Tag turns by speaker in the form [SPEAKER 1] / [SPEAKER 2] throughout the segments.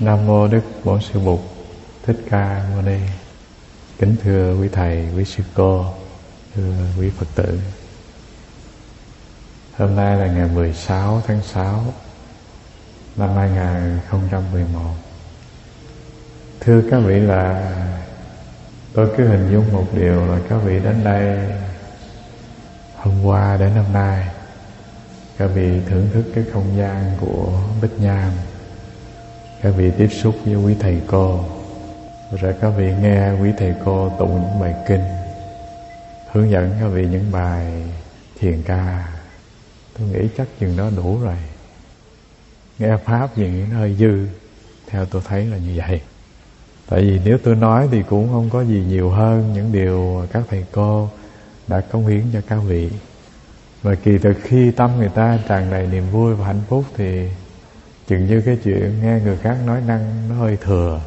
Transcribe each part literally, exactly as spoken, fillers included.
[SPEAKER 1] Nam mô Đức Bổn Sư Bụt Thích Ca Mâu Ni. Kính thưa quý thầy, quý sư cô, thưa quý Phật tử. Hôm nay là ngày mười sáu tháng sáu năm hai nghìn không trăm mười một. Thưa các vị, là tôi cứ hình dung một điều là các vị đến đây hôm qua đến hôm nay, các vị thưởng thức cái không gian của Bích Nham, các vị tiếp xúc với quý thầy cô, rồi các vị nghe quý thầy cô tụng những bài kinh, hướng dẫn các vị những bài thiền ca. Tôi nghĩ chắc chừng đó đủ rồi. Nghe pháp gì nó hơi dư, theo tôi thấy là như vậy. Tại vì nếu tôi nói thì cũng không có gì nhiều hơn những điều các thầy cô đã cống hiến cho các vị. Và kỳ thực khi tâm người ta tràn đầy niềm vui và hạnh phúc thì chừng như cái chuyện nghe người khác nói năng nó hơi thừa.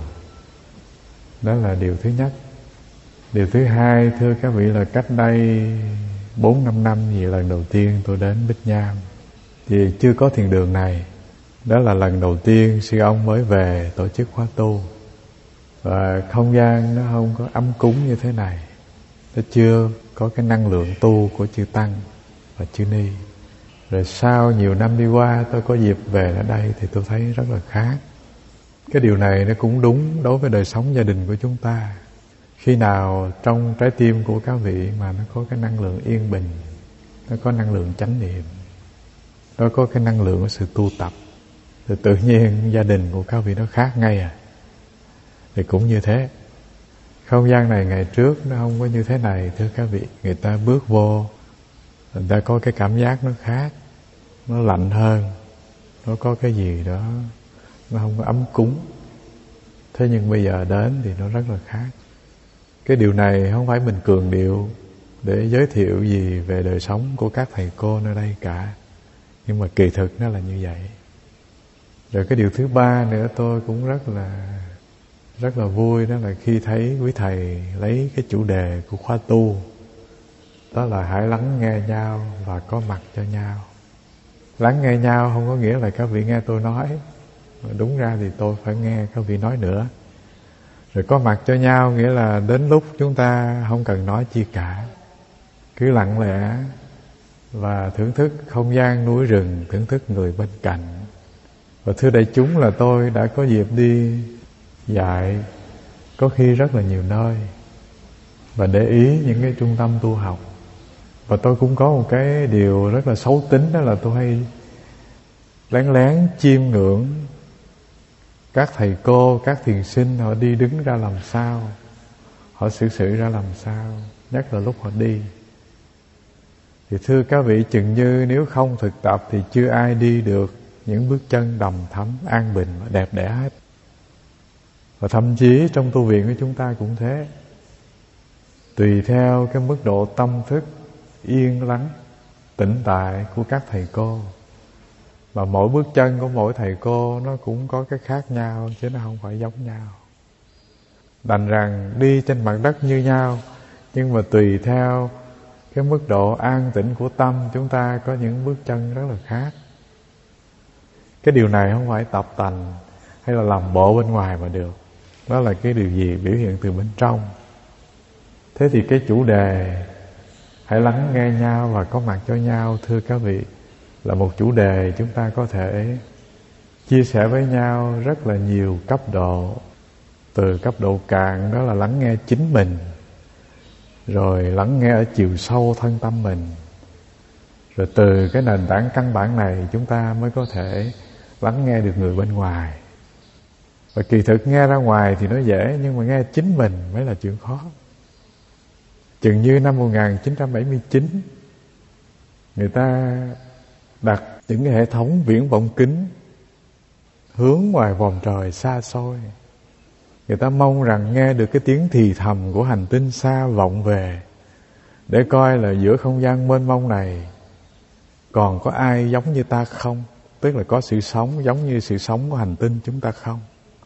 [SPEAKER 1] Đó là điều thứ nhất. Điều thứ hai, thưa các vị, là cách đây bốn năm năm gì lần đầu tiên tôi đến Bích Nham thì chưa có thiền đường này. Đó là lần đầu tiên sư ông mới về tổ chức khóa tu, và không gian nó không có ấm cúng như thế này. Nó chưa có cái năng lượng tu của chư Tăng và chư Ni. Rồi sau nhiều năm đi qua, tôi có dịp về ở đây thì tôi thấy rất là khác. Cái điều này nó cũng đúng đối với đời sống gia đình của chúng ta. Khi nào trong trái tim của các vị mà nó có cái năng lượng yên bình, nó có năng lượng chánh niệm, nó có cái năng lượng của sự tu tập, thì tự nhiên gia đình của các vị nó khác ngay à. Thì cũng như thế. Không gian này ngày trước nó không có như thế này, thưa các vị. Người ta bước vô, người ta có cái cảm giác nó khác, nó lạnh hơn, nó có cái gì đó nó không có ấm cúng. Thế nhưng bây giờ đến thì nó rất là khác. Cái điều này không phải mình cường điệu để giới thiệu gì về đời sống của các thầy cô nơi đây cả, nhưng mà kỳ thực nó là như vậy. Rồi cái điều thứ ba nữa tôi cũng rất là rất là vui, đó là khi thấy quý thầy lấy cái chủ đề của khóa tu, đó là hãy lắng nghe nhau và có mặt cho nhau. Lắng nghe nhau không có nghĩa là các vị nghe tôi nói, mà đúng ra thì tôi phải nghe các vị nói nữa. Rồi có mặt cho nhau nghĩa là đến lúc chúng ta không cần nói chi cả, cứ lặng lẽ và thưởng thức không gian núi rừng, thưởng thức người bên cạnh. Và thưa đại chúng, là tôi đã có dịp đi dạy có khi rất là nhiều nơi, và để ý những cái trung tâm tu học. Và tôi cũng có một cái điều rất là xấu tính, đó là tôi hay lén lén chiêm ngưỡng các thầy cô, các thiền sinh, họ đi đứng ra làm sao, họ xử sự ra làm sao, nhất là lúc họ đi. Thì thưa các vị, chừng như nếu không thực tập thì chưa ai đi được những bước chân đầm thắm, an bình và đẹp đẽ hết. Và thậm chí trong tu viện của chúng ta cũng thế. Tùy theo cái mức độ tâm thức yên lắng, tĩnh tại của các thầy cô, mà mỗi bước chân của mỗi thầy cô nó cũng có cái khác nhau, chứ nó không phải giống nhau. Đành rằng đi trên mặt đất như nhau, nhưng mà tùy theo cái mức độ an tĩnh của tâm, chúng ta có những bước chân rất là khác. Cái điều này không phải tập tành hay là làm bộ bên ngoài mà được. Đó là cái điều gì biểu hiện từ bên trong. Thế thì cái chủ đề hãy lắng nghe nhau và có mặt cho nhau, thưa các vị, là một chủ đề chúng ta có thể chia sẻ với nhau rất là nhiều cấp độ. Từ cấp độ cạn, đó là lắng nghe chính mình, rồi lắng nghe ở chiều sâu thân tâm mình. Rồi từ cái nền tảng căn bản này chúng ta mới có thể lắng nghe được người bên ngoài. Và kỳ thực nghe ra ngoài thì nó dễ, nhưng mà nghe chính mình mới là chuyện khó. Chừng như năm một nghìn chín trăm bảy mươi chín, người ta đặt những cái hệ thống viễn vọng kính hướng ngoài vòm trời xa xôi. Người ta mong rằng nghe được cái tiếng thì thầm của hành tinh xa vọng về, để coi là giữa không gian mênh mông này còn có ai giống như ta không. Tức là có sự sống giống như sự sống của hành tinh chúng ta không.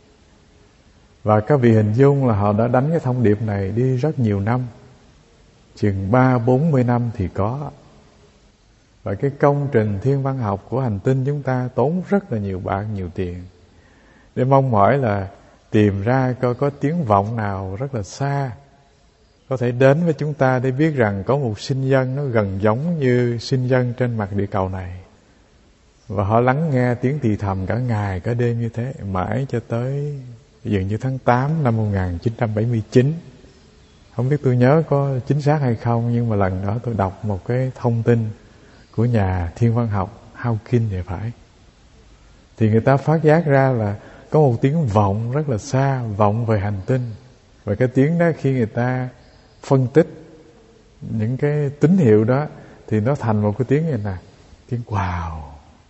[SPEAKER 1] Và các vị hình dung là họ đã đánh cái thông điệp này đi rất nhiều năm, chừng ba bốn mươi năm thì có. Và cái công trình thiên văn học của hành tinh chúng ta tốn rất là nhiều bạc, nhiều tiền để mong mỏi là tìm ra coi có tiếng vọng nào rất là xa có thể đến với chúng ta để biết rằng có một sinh dân nó gần giống như sinh dân trên mặt địa cầu này. Và họ lắng nghe tiếng thì thầm cả ngày cả đêm như thế, mãi cho tới dường như tháng tám năm một nghìn chín trăm bảy mươi chín. Không biết tôi nhớ có chính xác hay không, nhưng mà lần đó tôi đọc một cái thông tin của nhà thiên văn học Hawking thì phải. Thì người ta phát giác ra là có một tiếng vọng rất là xa, vọng về hành tinh. Và cái tiếng đó khi người ta phân tích những cái tín hiệu đó thì nó thành một cái tiếng như này, tiếng wow.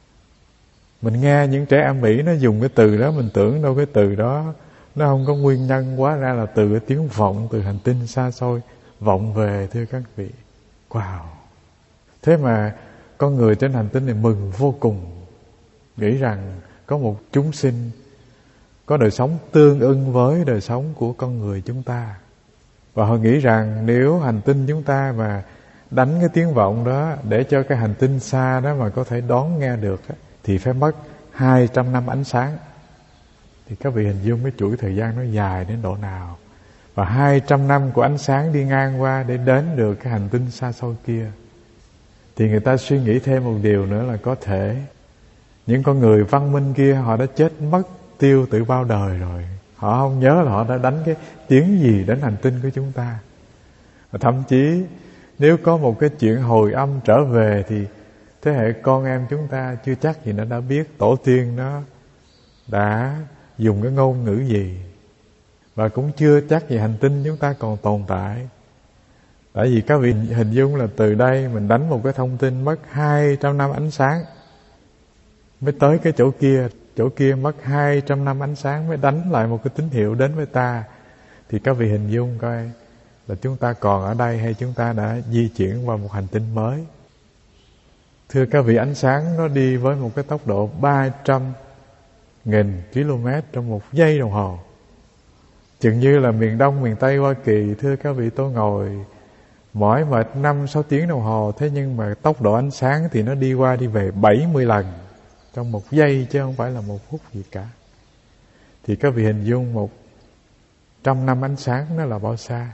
[SPEAKER 1] Mình nghe những trẻ Am Mỹ nó dùng cái từ đó, mình tưởng đâu cái từ đó nó không có nguyên nhân, quá ra là từ cái tiếng vọng từ hành tinh xa xôi vọng về, thưa các vị. Wow. Thế mà con người trên hành tinh này mừng vô cùng, nghĩ rằng có một chúng sinh có đời sống tương ưng với đời sống của con người chúng ta. Và họ nghĩ rằng nếu hành tinh chúng ta mà đánh cái tiếng vọng đó để cho cái hành tinh xa đó mà có thể đón nghe được thì phải mất hai trăm năm ánh sáng. Thì các vị hình dung cái chuỗi thời gian nó dài đến độ nào. Và hai trăm năm của ánh sáng đi ngang qua để đến được cái hành tinh xa xôi kia. Thì người ta suy nghĩ thêm một điều nữa là có thể những con người văn minh kia họ đã chết mất tiêu từ bao đời rồi. Họ không nhớ là họ đã đánh cái tiếng gì đến hành tinh của chúng ta. Và thậm chí nếu có một cái chuyện hồi âm trở về thì thế hệ con em chúng ta chưa chắc gì nó đã biết tổ tiên nó đã dùng cái ngôn ngữ gì. Và cũng chưa chắc gì hành tinh chúng ta còn tồn tại. Tại vì các vị hình dung là từ đây mình đánh một cái thông tin mất hai trăm năm ánh sáng mới tới cái chỗ kia. Chỗ kia mất hai trăm năm ánh sáng mới đánh lại một cái tín hiệu đến với ta. Thì các vị hình dung coi là chúng ta còn ở đây hay chúng ta đã di chuyển qua một hành tinh mới. Thưa các vị, ánh sáng nó đi với một cái tốc độ ba trăm nghìn km trong một giây đồng hồ. Chừng như là miền Đông, miền Tây Hoa Kỳ, thưa các vị, tôi ngồi mỏi mệt năm sáu tiếng đồng hồ. Thế nhưng mà tốc độ ánh sáng thì nó đi qua đi về bảy mươi lần trong một giây, chứ không phải là một phút gì cả. Thì các vị hình dung một trăm năm ánh sáng nó là bao xa.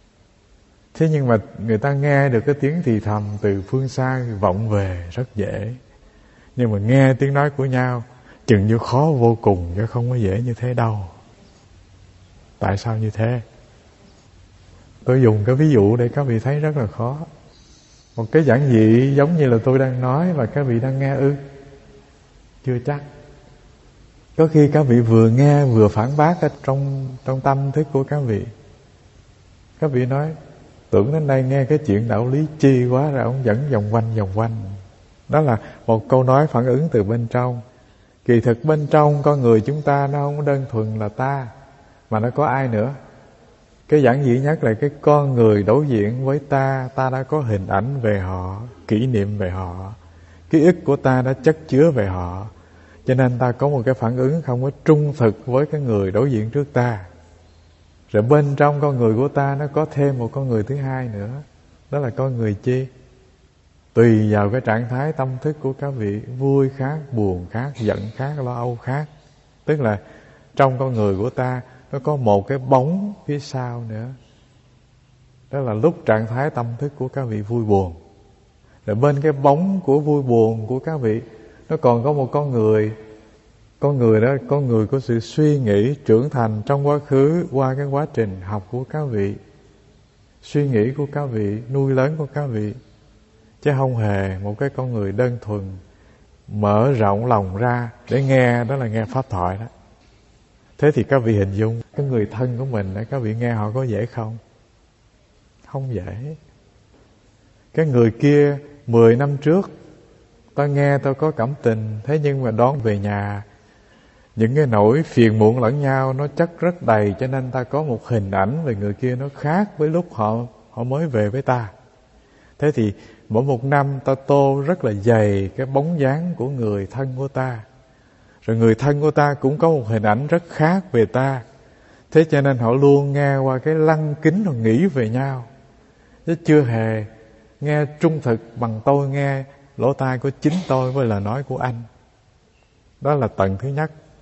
[SPEAKER 1] Thế nhưng mà người ta nghe được cái tiếng thì thầm từ phương xa vọng về rất dễ. Nhưng mà nghe tiếng nói của nhau chừng như khó vô cùng, chứ không có dễ như thế đâu. Tại sao như thế? Tôi dùng cái ví dụ để các vị thấy rất là khó. Một cái giản dị giống như là tôi đang nói và các vị đang nghe ư? Chưa chắc. Có khi các vị vừa nghe vừa phản bác ở trong, trong tâm thức của các vị. Các vị nói tưởng đến đây nghe cái chuyện đạo lý chi quá, rồi ông dẫn vòng quanh vòng quanh. Đó là một câu nói phản ứng từ bên trong. Kỳ thực bên trong con người chúng ta nó không đơn thuần là ta, mà nó có ai nữa. Cái giản dị nhất là cái con người đối diện với ta, ta đã có hình ảnh về họ, kỷ niệm về họ, ký ức của ta đã chất chứa về họ. Cho nên ta có một cái phản ứng không có trung thực với cái người đối diện trước ta. Rồi bên trong con người của ta nó có thêm một con người thứ hai nữa. Đó là con người chi? Tùy vào cái trạng thái tâm thức của các vị, vui khác, buồn khác, giận khác, lo âu khác. Tức là trong con người của ta nó có một cái bóng phía sau nữa. Đó là lúc trạng thái tâm thức của các vị vui buồn. Rồi bên cái bóng của vui buồn của các vị nó còn có một con người. Con người đó, con người của sự suy nghĩ trưởng thành trong quá khứ qua cái quá trình học của các vị, suy nghĩ của các vị, nuôi lớn của các vị. Chứ không hề một cái con người đơn thuần mở rộng lòng ra để nghe, đó là nghe pháp thoại đó. Thế thì các vị hình dung cái người thân của mình, các vị nghe họ có dễ không? Không dễ. Cái người kia mười năm trước tôi nghe tôi có cảm tình, thế nhưng mà đón về nhà những cái nỗi phiền muộn lẫn nhau nó chất rất đầy, cho nên ta có một hình ảnh về người kia nó khác với lúc họ họ mới về với ta. Thế thì mỗi một năm ta tô rất là dày cái bóng dáng của người thân của ta. Rồi người thân của ta cũng có một hình ảnh rất khác về ta. Thế cho nên họ luôn nghe qua cái lăng kính rồi nghĩ về nhau, chứ chưa hề nghe trung thực bằng tôi nghe lỗ tai của chính tôi với lời nói của anh. Đó là tầng thứ nhất.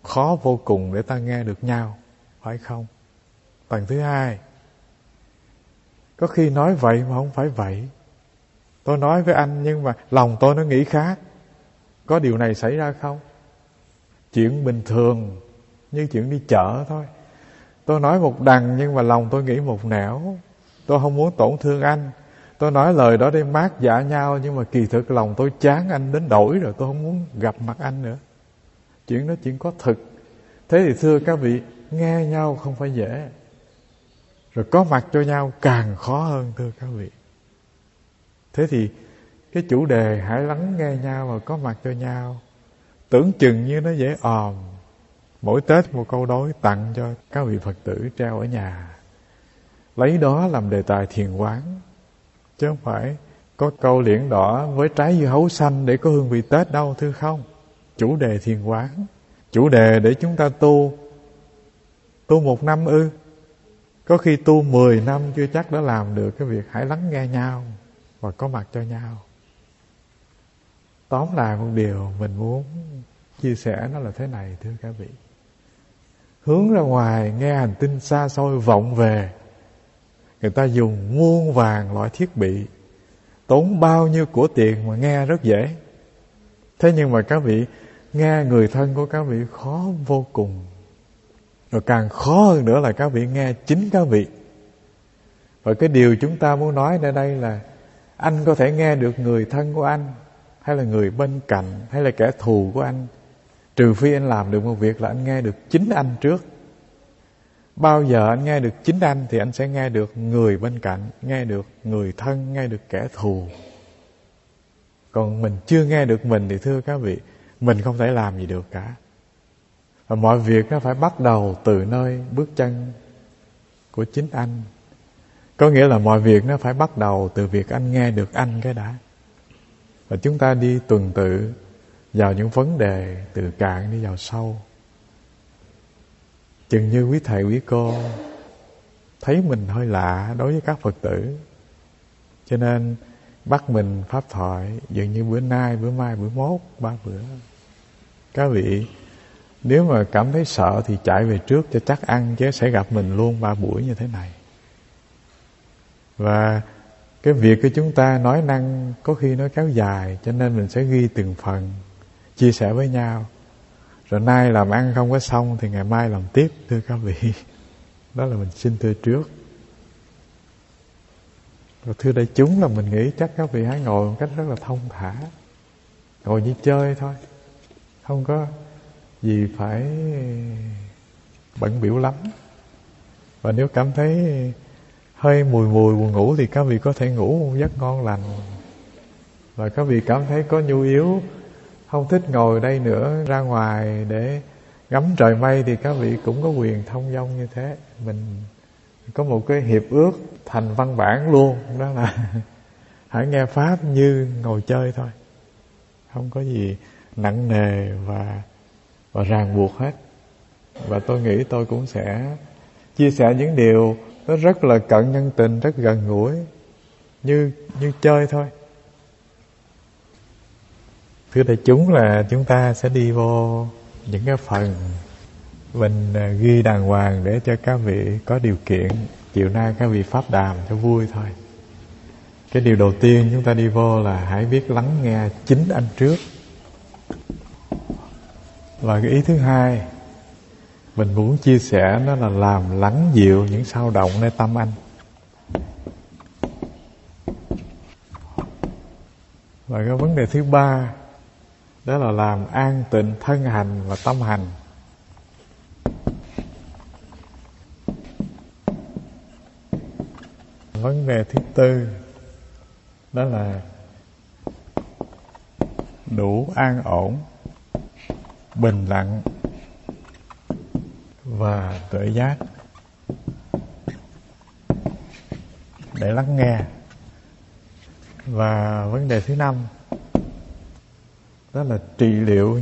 [SPEAKER 1] khó vô cùng để ta nghe được nhau, phải không? Tầng thứ hai, có khi nói vậy mà không phải vậy. Tôi nói với anh nhưng mà lòng tôi nó nghĩ khác. Có điều này xảy ra không? Chuyện bình thường, như chuyện đi chợ thôi. Tôi nói một đằng nhưng mà lòng tôi nghĩ một nẻo. Tôi không muốn tổn thương anh. Tôi nói lời đó để mát dạ nhau, nhưng mà kỳ thực lòng tôi chán anh đến đổi rồi, tôi không muốn gặp mặt anh nữa. Chuyện đó chuyện có thực. Thế thì thưa các vị, nghe nhau không phải dễ, rồi có mặt cho nhau càng khó hơn, thưa các vị. Thế thì cái chủ đề hãy lắng nghe nhau và có mặt cho nhau, tưởng chừng như nó dễ òm. Mỗi Tết một câu đối tặng cho các vị Phật tử treo ở nhà, lấy đó làm đề tài thiền quán, chứ không phải có câu liễn đỏ với trái dưa hấu xanh để có hương vị Tết đâu, thưa không. Chủ đề thiền quán, chủ đề để chúng ta tu. Tu một năm ư? Có khi tu mười năm chưa chắc đã làm được cái việc hãy lắng nghe nhau và có mặt cho nhau. Tóm lại một điều mình muốn chia sẻ nó là thế này, thưa các vị. Hướng ra ngoài nghe hành tinh xa xôi vọng về, người ta dùng muôn vàng loại thiết bị, tốn bao nhiêu của tiền mà nghe rất dễ. Thế nhưng mà các vị nghe người thân của các vị khó vô cùng. Rồi càng khó hơn nữa là các vị nghe chính các vị. Và cái điều chúng ta muốn nói ở đây là anh có thể nghe được người thân của anh, hay là người bên cạnh, hay là kẻ thù của anh, trừ phi anh làm được một việc là anh nghe được chính anh trước. Bao giờ anh nghe được chính anh thì anh sẽ nghe được người bên cạnh, nghe được người thân, nghe được kẻ thù. Còn mình chưa nghe được mình thì thưa các vị, mình không thể làm gì được cả. Và mọi việc nó phải bắt đầu từ nơi bước chân của chính anh. Có nghĩa là mọi việc nó phải bắt đầu từ việc anh nghe được anh cái đã. Và chúng ta đi tuần tự vào những vấn đề từ cạn đi vào sâu. Chừng như quý thầy quý cô thấy mình hơi lạ đối với các Phật tử, cho nên bắt mình pháp thoại dường như bữa nay, bữa mai, bữa mốt, ba bữa. Các vị nếu mà cảm thấy sợ thì chạy về trước cho chắc ăn, chứ sẽ gặp mình luôn ba buổi như thế này. Và cái việc của chúng ta nói năng có khi nó kéo dài, cho nên mình sẽ ghi từng phần, chia sẻ với nhau. Rồi nay làm ăn không có xong thì ngày mai làm tiếp, thưa các vị. Đó là mình xin thưa trước. Rồi thưa đại chúng là mình nghĩ chắc các vị hãy ngồi một cách rất là thông thả, ngồi như chơi thôi, không có gì phải bận bịu lắm. Và nếu cảm thấy hơi mùi mùi buồn ngủ thì các vị có thể ngủ một giấc ngon lành. Và các vị cảm thấy có nhu yếu không thích ngồi đây nữa, ra ngoài để ngắm trời mây thì các vị cũng có quyền thông dong như thế. Mình có một cái hiệp ước thành văn bản luôn, đó là hãy nghe Pháp như ngồi chơi thôi, không có gì nặng nề và, và ràng buộc hết. Và tôi nghĩ tôi cũng sẽ chia sẻ những điều nó rất là cận nhân tình, rất gần gũi, như, như chơi thôi. Thưa đại chúng là chúng ta sẽ đi vô những cái phần mình ghi đàng hoàng để cho các vị có điều kiện chiều nay các vị pháp đàm cho vui thôi. Cái điều đầu tiên chúng ta đi vô là hãy biết lắng nghe chính anh trước. Và cái ý thứ hai mình muốn chia sẻ đó là làm lắng dịu những sao động nơi tâm anh. Và cái vấn đề thứ ba đó là làm an tịnh thân hành và tâm hành. Vấn đề thứ tư đó là đủ an ổn, bình lặng và tuệ giác để lắng nghe. Và vấn đề thứ năm đó là trị liệu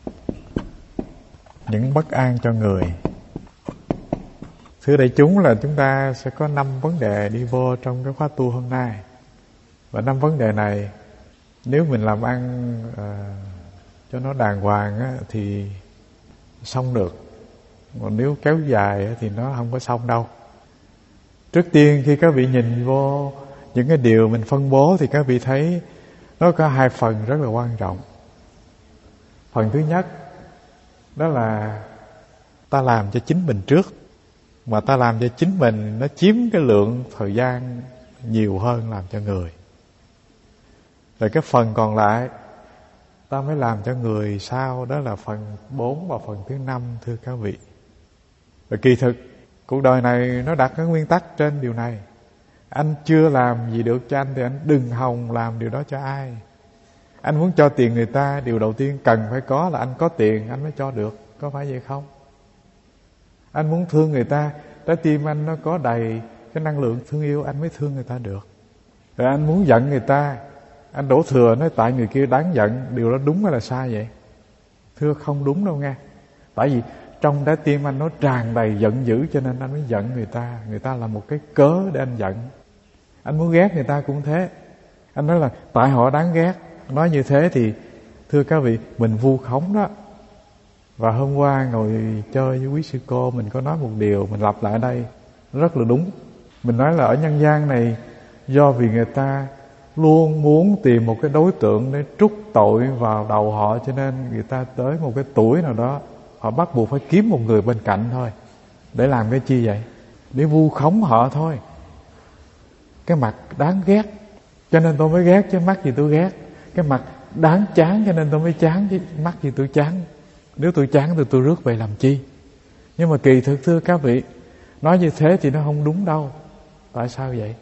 [SPEAKER 1] những bất an cho người. Thưa đại chúng là chúng ta sẽ có năm vấn đề đi vô trong cái khóa tu hôm nay. Và năm vấn đề này nếu mình làm ăn uh, cho nó đàng hoàng á, thì xong được. Còn nếu kéo dài thì nó không có xong đâu. Trước tiên khi các vị nhìn vô những cái điều mình phân bố thì các vị thấy nó có hai phần rất là quan trọng. Phần thứ nhất đó là ta làm cho chính mình trước. Mà ta làm cho chính mình nó chiếm cái lượng thời gian nhiều hơn làm cho người. Rồi cái phần còn lại ta mới làm cho người sau. Đó là phần bốn và phần thứ năm, thưa các vị. Và kỳ thực cuộc đời này nó đặt cái nguyên tắc trên điều này. Anh chưa làm gì được cho anh thì anh đừng hòng làm điều đó cho ai. Anh muốn cho tiền người ta, điều đầu tiên cần phải có là anh có tiền anh mới cho được. Có phải vậy không? Anh muốn thương người ta, trái tim anh nó có đầy cái năng lượng thương yêu anh mới thương người ta được. Rồi anh muốn giận người ta, anh đổ thừa nói tại người kia đáng giận, điều đó đúng hay là sai vậy? Thưa không đúng đâu nghe. Tại vì trong trái tim anh nó tràn đầy giận dữ cho nên anh mới giận người ta. Người ta là một cái cớ để anh giận. Anh muốn ghét người ta cũng thế. Anh nói là tại họ đáng ghét. Nói như thế thì thưa các vị, mình vu khống đó. Và hôm qua ngồi chơi với quý sư cô, mình có nói một điều, mình lặp lại đây rất là đúng. Mình nói là ở nhân gian này, do vì người ta luôn muốn tìm một cái đối tượng để trút tội vào đầu họ, cho nên người ta tới một cái tuổi nào đó họ bắt buộc phải kiếm một người bên cạnh thôi. Để làm cái chi vậy? Để vu khống họ thôi. Cái mặt đáng ghét cho nên tôi mới ghét, chứ mắc gì tôi ghét. Cái mặt đáng chán cho nên tôi mới chán, chứ mắc gì tôi chán. Nếu tôi chán thì tôi rước về làm chi? Nhưng mà kỳ thực thưa các vị, nói như thế thì nó không đúng đâu. Tại sao vậy?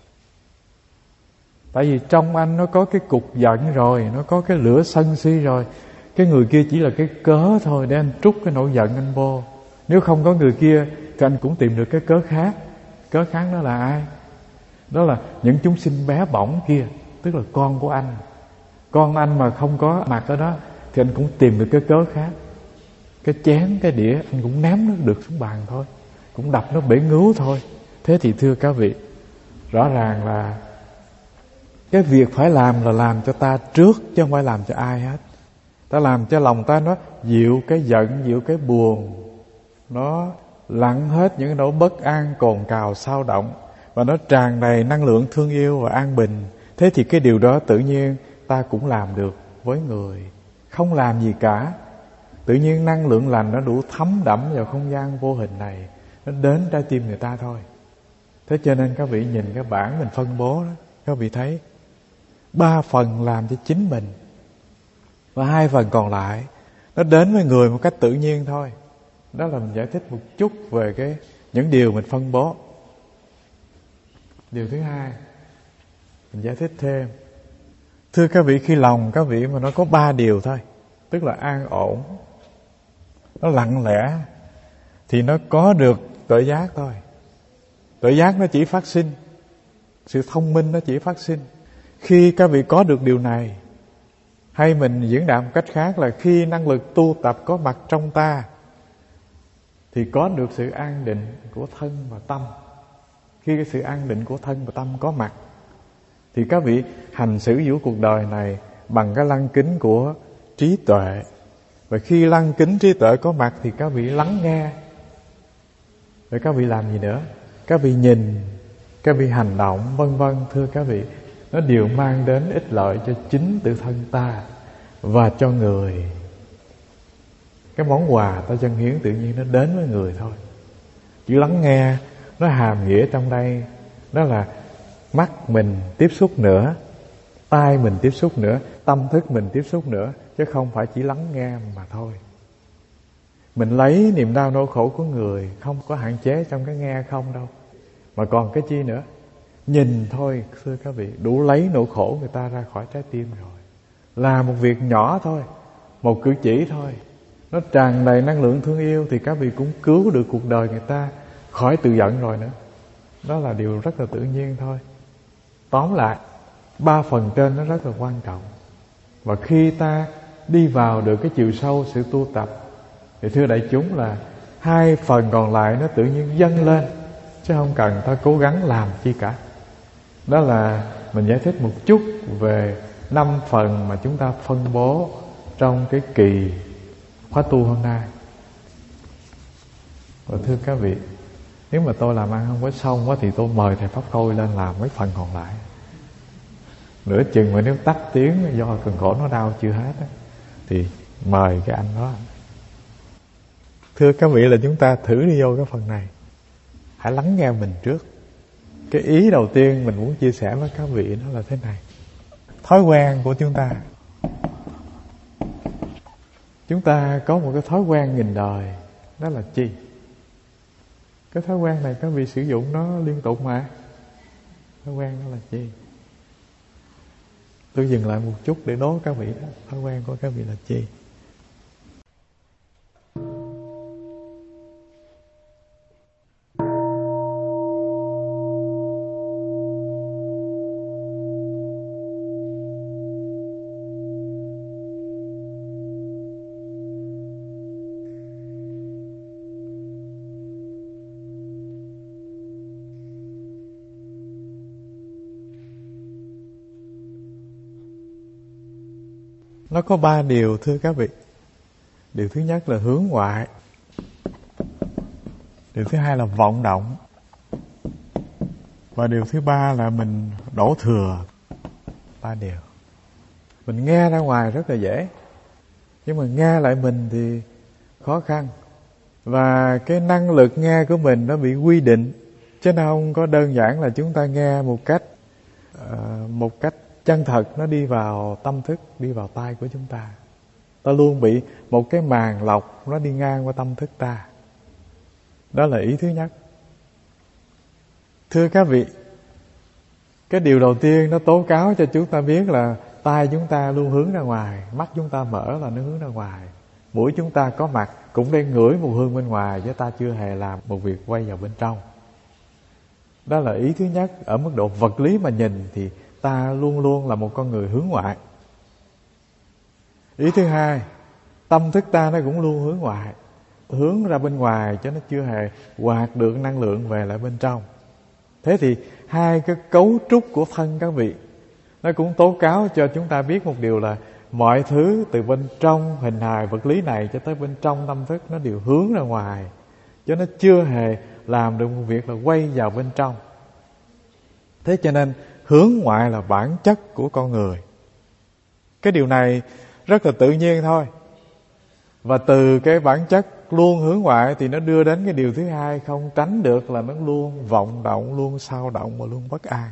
[SPEAKER 1] Tại vì trong anh nó có cái cục giận rồi, nó có cái lửa sân si rồi. Cái người kia chỉ là cái cớ thôi để anh trút cái nỗi giận anh vô. Nếu không có người kia thì anh cũng tìm được cái cớ khác. Cớ khác đó là ai? Đó là những chúng sinh bé bỏng kia, tức là con của anh. Con anh mà không có mặt ở đó thì anh cũng tìm được cái cớ khác. Cái chén, cái đĩa anh cũng ném nó được xuống bàn thôi, cũng đập nó bể ngứa thôi. Thế thì thưa các vị, rõ ràng là cái việc phải làm là làm cho ta trước, chứ không phải làm cho ai hết. Ta làm cho lòng ta nó dịu cái giận, dịu cái buồn, nó lặng hết những nỗi bất an cồn cào xao động, và nó tràn đầy năng lượng thương yêu và an bình. Thế thì cái điều đó tự nhiên ta cũng làm được với người. Không làm gì cả, tự nhiên năng lượng lành nó đủ thấm đẫm vào không gian vô hình này, nó đến trái tim người ta thôi. Thế cho nên các vị nhìn cái bảng mình phân bố đó, các vị thấy ba phần làm cho chính mình, và hai phần còn lại nó đến với người một cách tự nhiên thôi. Đó là mình giải thích một chút về cái những điều mình phân bố. Điều thứ hai, mình giải thích thêm. Thưa các vị, khi lòng các vị mà nó có ba điều thôi, tức là an ổn, nó lặng lẽ, thì nó có được tuệ giác thôi. Tuệ giác nó chỉ phát sinh, sự thông minh nó chỉ phát sinh khi các vị có được điều này. Hay mình diễn đạt một cách khác là khi năng lực tu tập có mặt trong ta thì có được sự an định của thân và tâm. Khi cái sự an định của thân và tâm có mặt thì các vị hành xử giữa cuộc đời này bằng cái lăng kính của trí tuệ. Và khi lăng kính trí tuệ có mặt thì các vị lắng nghe. Rồi các vị làm gì nữa? Các vị nhìn, các vị hành động, vân vân. Thưa các vị, nó đều mang đến ích lợi cho chính tự thân ta và cho người. Cái món quà ta dâng hiến tự nhiên nó đến với người thôi. Chữ lắng nghe nó hàm nghĩa trong đây, đó là mắt mình tiếp xúc nữa, tai mình tiếp xúc nữa, tâm thức mình tiếp xúc nữa, chứ không phải chỉ lắng nghe mà thôi. Mình lấy niềm đau nỗi khổ của người không có hạn chế trong cái nghe không đâu, mà còn cái chi nữa? Nhìn thôi, thưa các vị, đủ lấy nỗi khổ người ta ra khỏi trái tim rồi. Là một việc nhỏ thôi, một cử chỉ thôi, nó tràn đầy năng lượng thương yêu thì các vị cũng cứu được cuộc đời người ta khỏi tự giận rồi nữa. Đó là điều rất là tự nhiên thôi. Tóm lại, ba phần trên nó rất là quan trọng. Và khi ta đi vào được cái chiều sâu sự tu tập thì thưa đại chúng là hai phần còn lại nó tự nhiên dâng lên, chứ không cần ta cố gắng làm chi cả. Đó là mình giải thích một chút về năm phần mà chúng ta phân bố trong cái kỳ khóa tu hôm nay. Và thưa các vị, nếu mà tôi làm ăn không có xong quá thì tôi mời thầy Pháp Khôi lên làm mấy phần còn lại. Nửa chừng mà nếu tắt tiếng do cần cổ nó đau chưa hết á, thì mời cái anh đó. Thưa các vị, là chúng ta thử đi vô cái phần này. Hãy lắng nghe mình trước. Cái ý đầu tiên mình muốn chia sẻ với các vị đó là thế này. Thói quen của chúng ta, chúng ta có một cái thói quen nghìn đời. Đó là chi? Cái thói quen này các vị sử dụng nó liên tục mà. Thói quen đó là chi? Tôi dừng lại một chút để đố các vị đó. Thói quen của các vị là chi? Nó có ba điều thưa các vị. Điều thứ nhất là hướng ngoại. Điều thứ hai là vọng động. Và điều thứ ba là mình đổ thừa. Ba điều. Mình nghe ra ngoài rất là dễ, nhưng mà nghe lại mình thì khó khăn. Và cái năng lực nghe của mình nó bị quy định, chứ nó không có đơn giản là chúng ta nghe một cách uh, một cách chân thật, nó đi vào tâm thức, đi vào tai của chúng ta. Ta luôn bị một cái màn lọc nó đi ngang qua tâm thức ta. Đó là ý thứ nhất. Thưa các vị, cái điều đầu tiên nó tố cáo cho chúng ta biết là tai chúng ta luôn hướng ra ngoài, mắt chúng ta mở là nó hướng ra ngoài, mũi chúng ta có mặt cũng để ngửi mùi hương bên ngoài, chứ ta chưa hề làm một việc quay vào bên trong. Đó là ý thứ nhất. Ở mức độ vật lý mà nhìn thì ta luôn luôn là một con người hướng ngoại. Ý thứ hai, tâm thức ta nó cũng luôn hướng ngoại, hướng ra bên ngoài, chứ nó chưa hề quạt được năng lượng về lại bên trong. Thế thì hai cái cấu trúc của thân các vị, nó cũng tố cáo cho chúng ta biết một điều là mọi thứ từ bên trong hình hài vật lý này cho tới bên trong tâm thức nó đều hướng ra ngoài, chứ nó chưa hề làm được một việc là quay vào bên trong. Thế cho nên hướng ngoại là bản chất của con người. Cái điều này rất là tự nhiên thôi. Và từ cái bản chất luôn hướng ngoại thì nó đưa đến cái điều thứ hai không tránh được là nó luôn vọng động, luôn xao động và luôn bất an.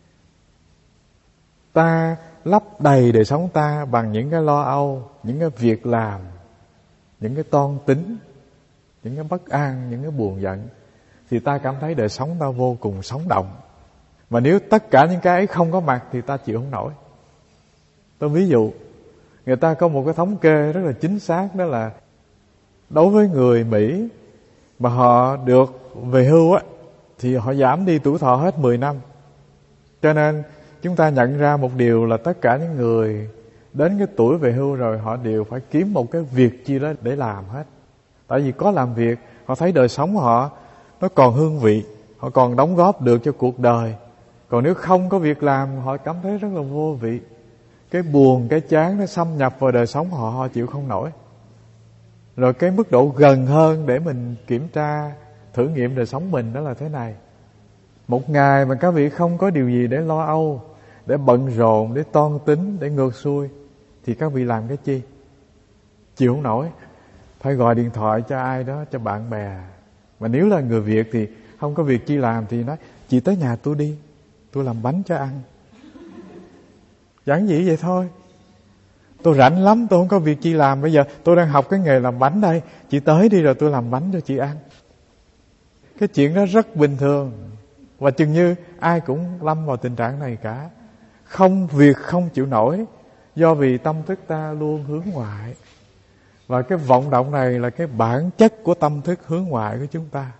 [SPEAKER 1] Ta lấp đầy đời sống ta bằng những cái lo âu, những cái việc làm, những cái toan tính, những cái bất an, những cái buồn giận, thì ta cảm thấy đời sống ta vô cùng sống động. Mà nếu tất cả những cái ấy không có mặt thì ta chịu không nổi. Tôi ví dụ, người ta có một cái thống kê rất là chính xác, đó là đối với người Mỹ mà họ được về hưu á, thì họ giảm đi tuổi thọ hết mười năm. Cho nên chúng ta nhận ra một điều là tất cả những người đến cái tuổi về hưu rồi, họ đều phải kiếm một cái việc chi đó để làm hết. Tại vì có làm việc, họ thấy đời sống họ nó còn hương vị, họ còn đóng góp được cho cuộc đời. Còn nếu không có việc làm, họ cảm thấy rất là vô vị. Cái buồn, cái chán nó xâm nhập vào đời sống họ, họ chịu không nổi. Rồi cái mức độ gần hơn để mình kiểm tra, thử nghiệm đời sống mình đó là thế này. Một ngày mà các vị không có điều gì để lo âu, để bận rộn, để toan tính, để ngược xuôi, thì các vị làm cái chi? Chịu không nổi, phải gọi điện thoại cho ai đó, cho bạn bè. Mà nếu là người Việt thì không có việc chi làm thì nói: chị tới nhà tôi đi, tôi làm bánh cho ăn. Giản dị vậy thôi. Tôi rảnh lắm, tôi không có việc chi làm, bây giờ tôi đang học cái nghề làm bánh đây, chị tới đi rồi tôi làm bánh cho chị ăn. Cái chuyện đó rất bình thường. Và chừng như ai cũng lâm vào tình trạng này cả. Không việc không chịu nổi, do vì tâm thức ta luôn hướng ngoại. Và cái vọng động này là cái bản chất của tâm thức hướng ngoại của chúng ta.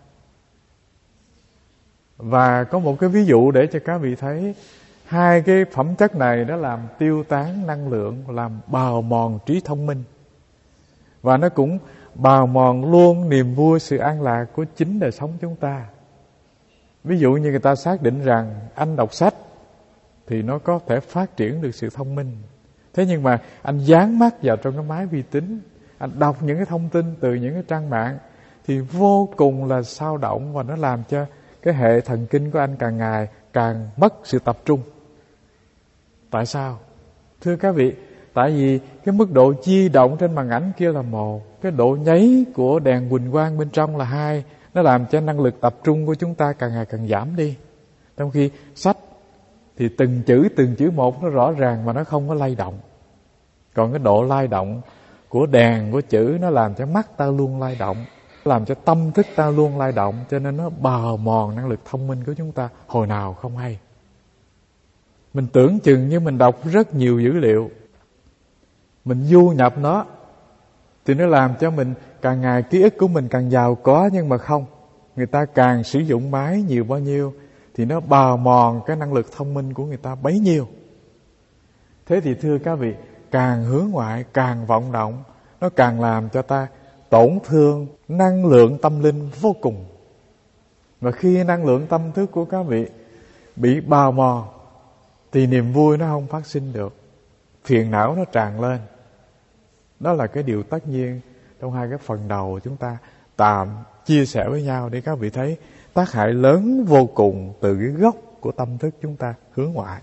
[SPEAKER 1] Và có một cái ví dụ để cho các vị thấy, hai cái phẩm chất này nó làm tiêu tán năng lượng, làm bào mòn trí thông minh. Và nó cũng bào mòn luôn niềm vui, sự an lạc của chính đời sống chúng ta. Ví dụ như người ta xác định rằng anh đọc sách thì nó có thể phát triển được sự thông minh. Thế nhưng mà anh dán mắt vào trong cái máy vi tính, anh đọc những cái thông tin từ những cái trang mạng, thì vô cùng là xao động, và nó làm cho cái hệ thần kinh của anh càng ngày càng mất sự tập trung. Tại sao? Thưa các vị, tại vì cái mức độ di động trên màn ảnh kia là một, cái độ nháy của đèn huỳnh quang bên trong là hai. Nó làm cho năng lực tập trung của chúng ta càng ngày càng giảm đi. Trong khi sách thì từng chữ từng chữ một nó rõ ràng mà nó không có lay động. Còn cái độ lay động của đèn, của chữ nó làm cho mắt ta luôn lay động, làm cho tâm thức ta luôn lay động, cho nên nó bào mòn năng lực thông minh của chúng ta hồi nào không hay. Mình tưởng chừng như mình đọc rất nhiều dữ liệu, mình du nhập nó, thì nó làm cho mình càng ngày ký ức của mình càng giàu có. Nhưng mà không, người ta càng sử dụng máy nhiều bao nhiêu thì nó bào mòn cái năng lực thông minh của người ta bấy nhiêu. Thế thì thưa các vị, càng hướng ngoại, càng vọng động, nó càng làm cho ta tổn thương năng lượng tâm linh vô cùng. Và khi năng lượng tâm thức của các vị bị bào mòn thì niềm vui nó không phát sinh được, phiền não nó tràn lên. Đó là cái điều tất nhiên trong hai cái phần đầu chúng ta tạm chia sẻ với nhau, để các vị thấy tác hại lớn vô cùng từ cái gốc của tâm thức chúng ta hướng ngoại.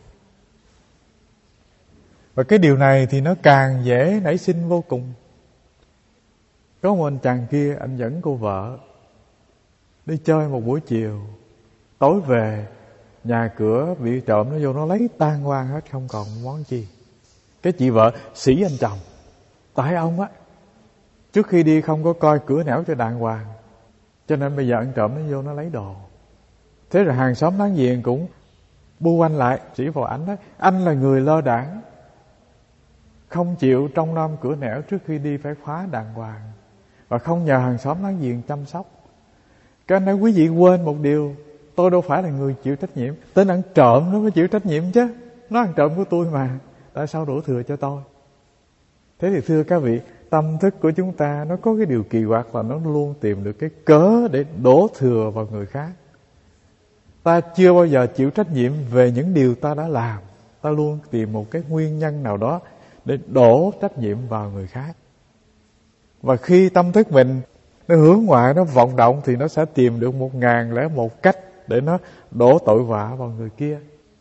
[SPEAKER 1] Và cái điều này thì nó càng dễ nảy sinh vô cùng. Có một anh chàng kia, anh dẫn cô vợ đi chơi một buổi chiều, tối về nhà cửa bị trộm, nó vô nó lấy tan hoang hết, không còn món chi. Cái chị vợ sĩ anh chồng, tại ông á trước khi đi không có coi cửa nẻo cho đàng hoàng, cho nên bây giờ ăn trộm nó vô nó lấy đồ. Thế rồi hàng xóm láng giềng cũng bu quanh lại, chỉ vào ảnh đó, anh là người lơ đãng, không chịu trông nom cửa nẻo, trước khi đi phải khóa đàng hoàng, và không nhờ hàng xóm láng giềng chăm sóc. Cái anh nói quý vị quên một điều, tôi đâu phải là người chịu trách nhiệm. Tên ăn trộm nó mới chịu trách nhiệm chứ, nó ăn trộm của tôi mà, tại sao đổ thừa cho tôi? Thế thì thưa các vị, tâm thức của chúng ta nó có cái điều kỳ quặc là nó luôn tìm được cái cớ để đổ thừa vào người khác. Ta chưa bao giờ chịu trách nhiệm về những điều ta đã làm, ta luôn tìm một cái nguyên nhân nào đó để đổ trách nhiệm vào người khác. Và khi tâm thức mình nó hướng ngoại, nó vọng động, thì nó sẽ tìm được một ngàn lẻ một cách để nó đổ tội vạ vào người kia.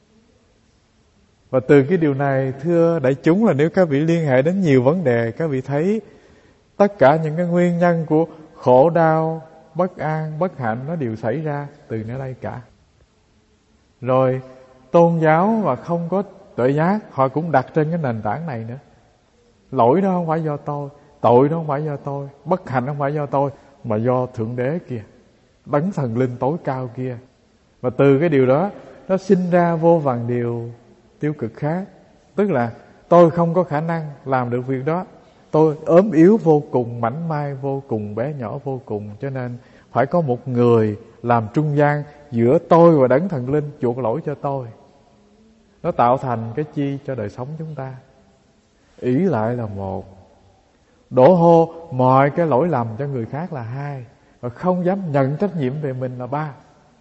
[SPEAKER 1] Và từ cái điều này, thưa đại chúng, là nếu các vị liên hệ đến nhiều vấn đề, các vị thấy tất cả những cái nguyên nhân của khổ đau, bất an, bất hạnh nó đều xảy ra từ nơi đây cả. Rồi tôn giáo và không có tuệ giác, họ cũng đặt trên cái nền tảng này nữa. Lỗi đó không phải do tôi, tội đó không phải do tôi, bất hạnh không phải do tôi, mà do Thượng Đế kia, đấng thần linh tối cao kia. Và từ cái điều đó nó sinh ra vô vàn điều tiêu cực khác. Tức là tôi không có khả năng làm được việc đó, tôi ốm yếu vô cùng, mảnh mai vô cùng, bé nhỏ vô cùng, cho nên phải có một người làm trung gian giữa tôi và đấng thần linh chuộc lỗi cho tôi. Nó tạo thành cái chi cho đời sống chúng ta? Ý lại là một, đổ hô mọi cái lỗi lầm cho người khác là hai, và không dám nhận trách nhiệm về mình là ba.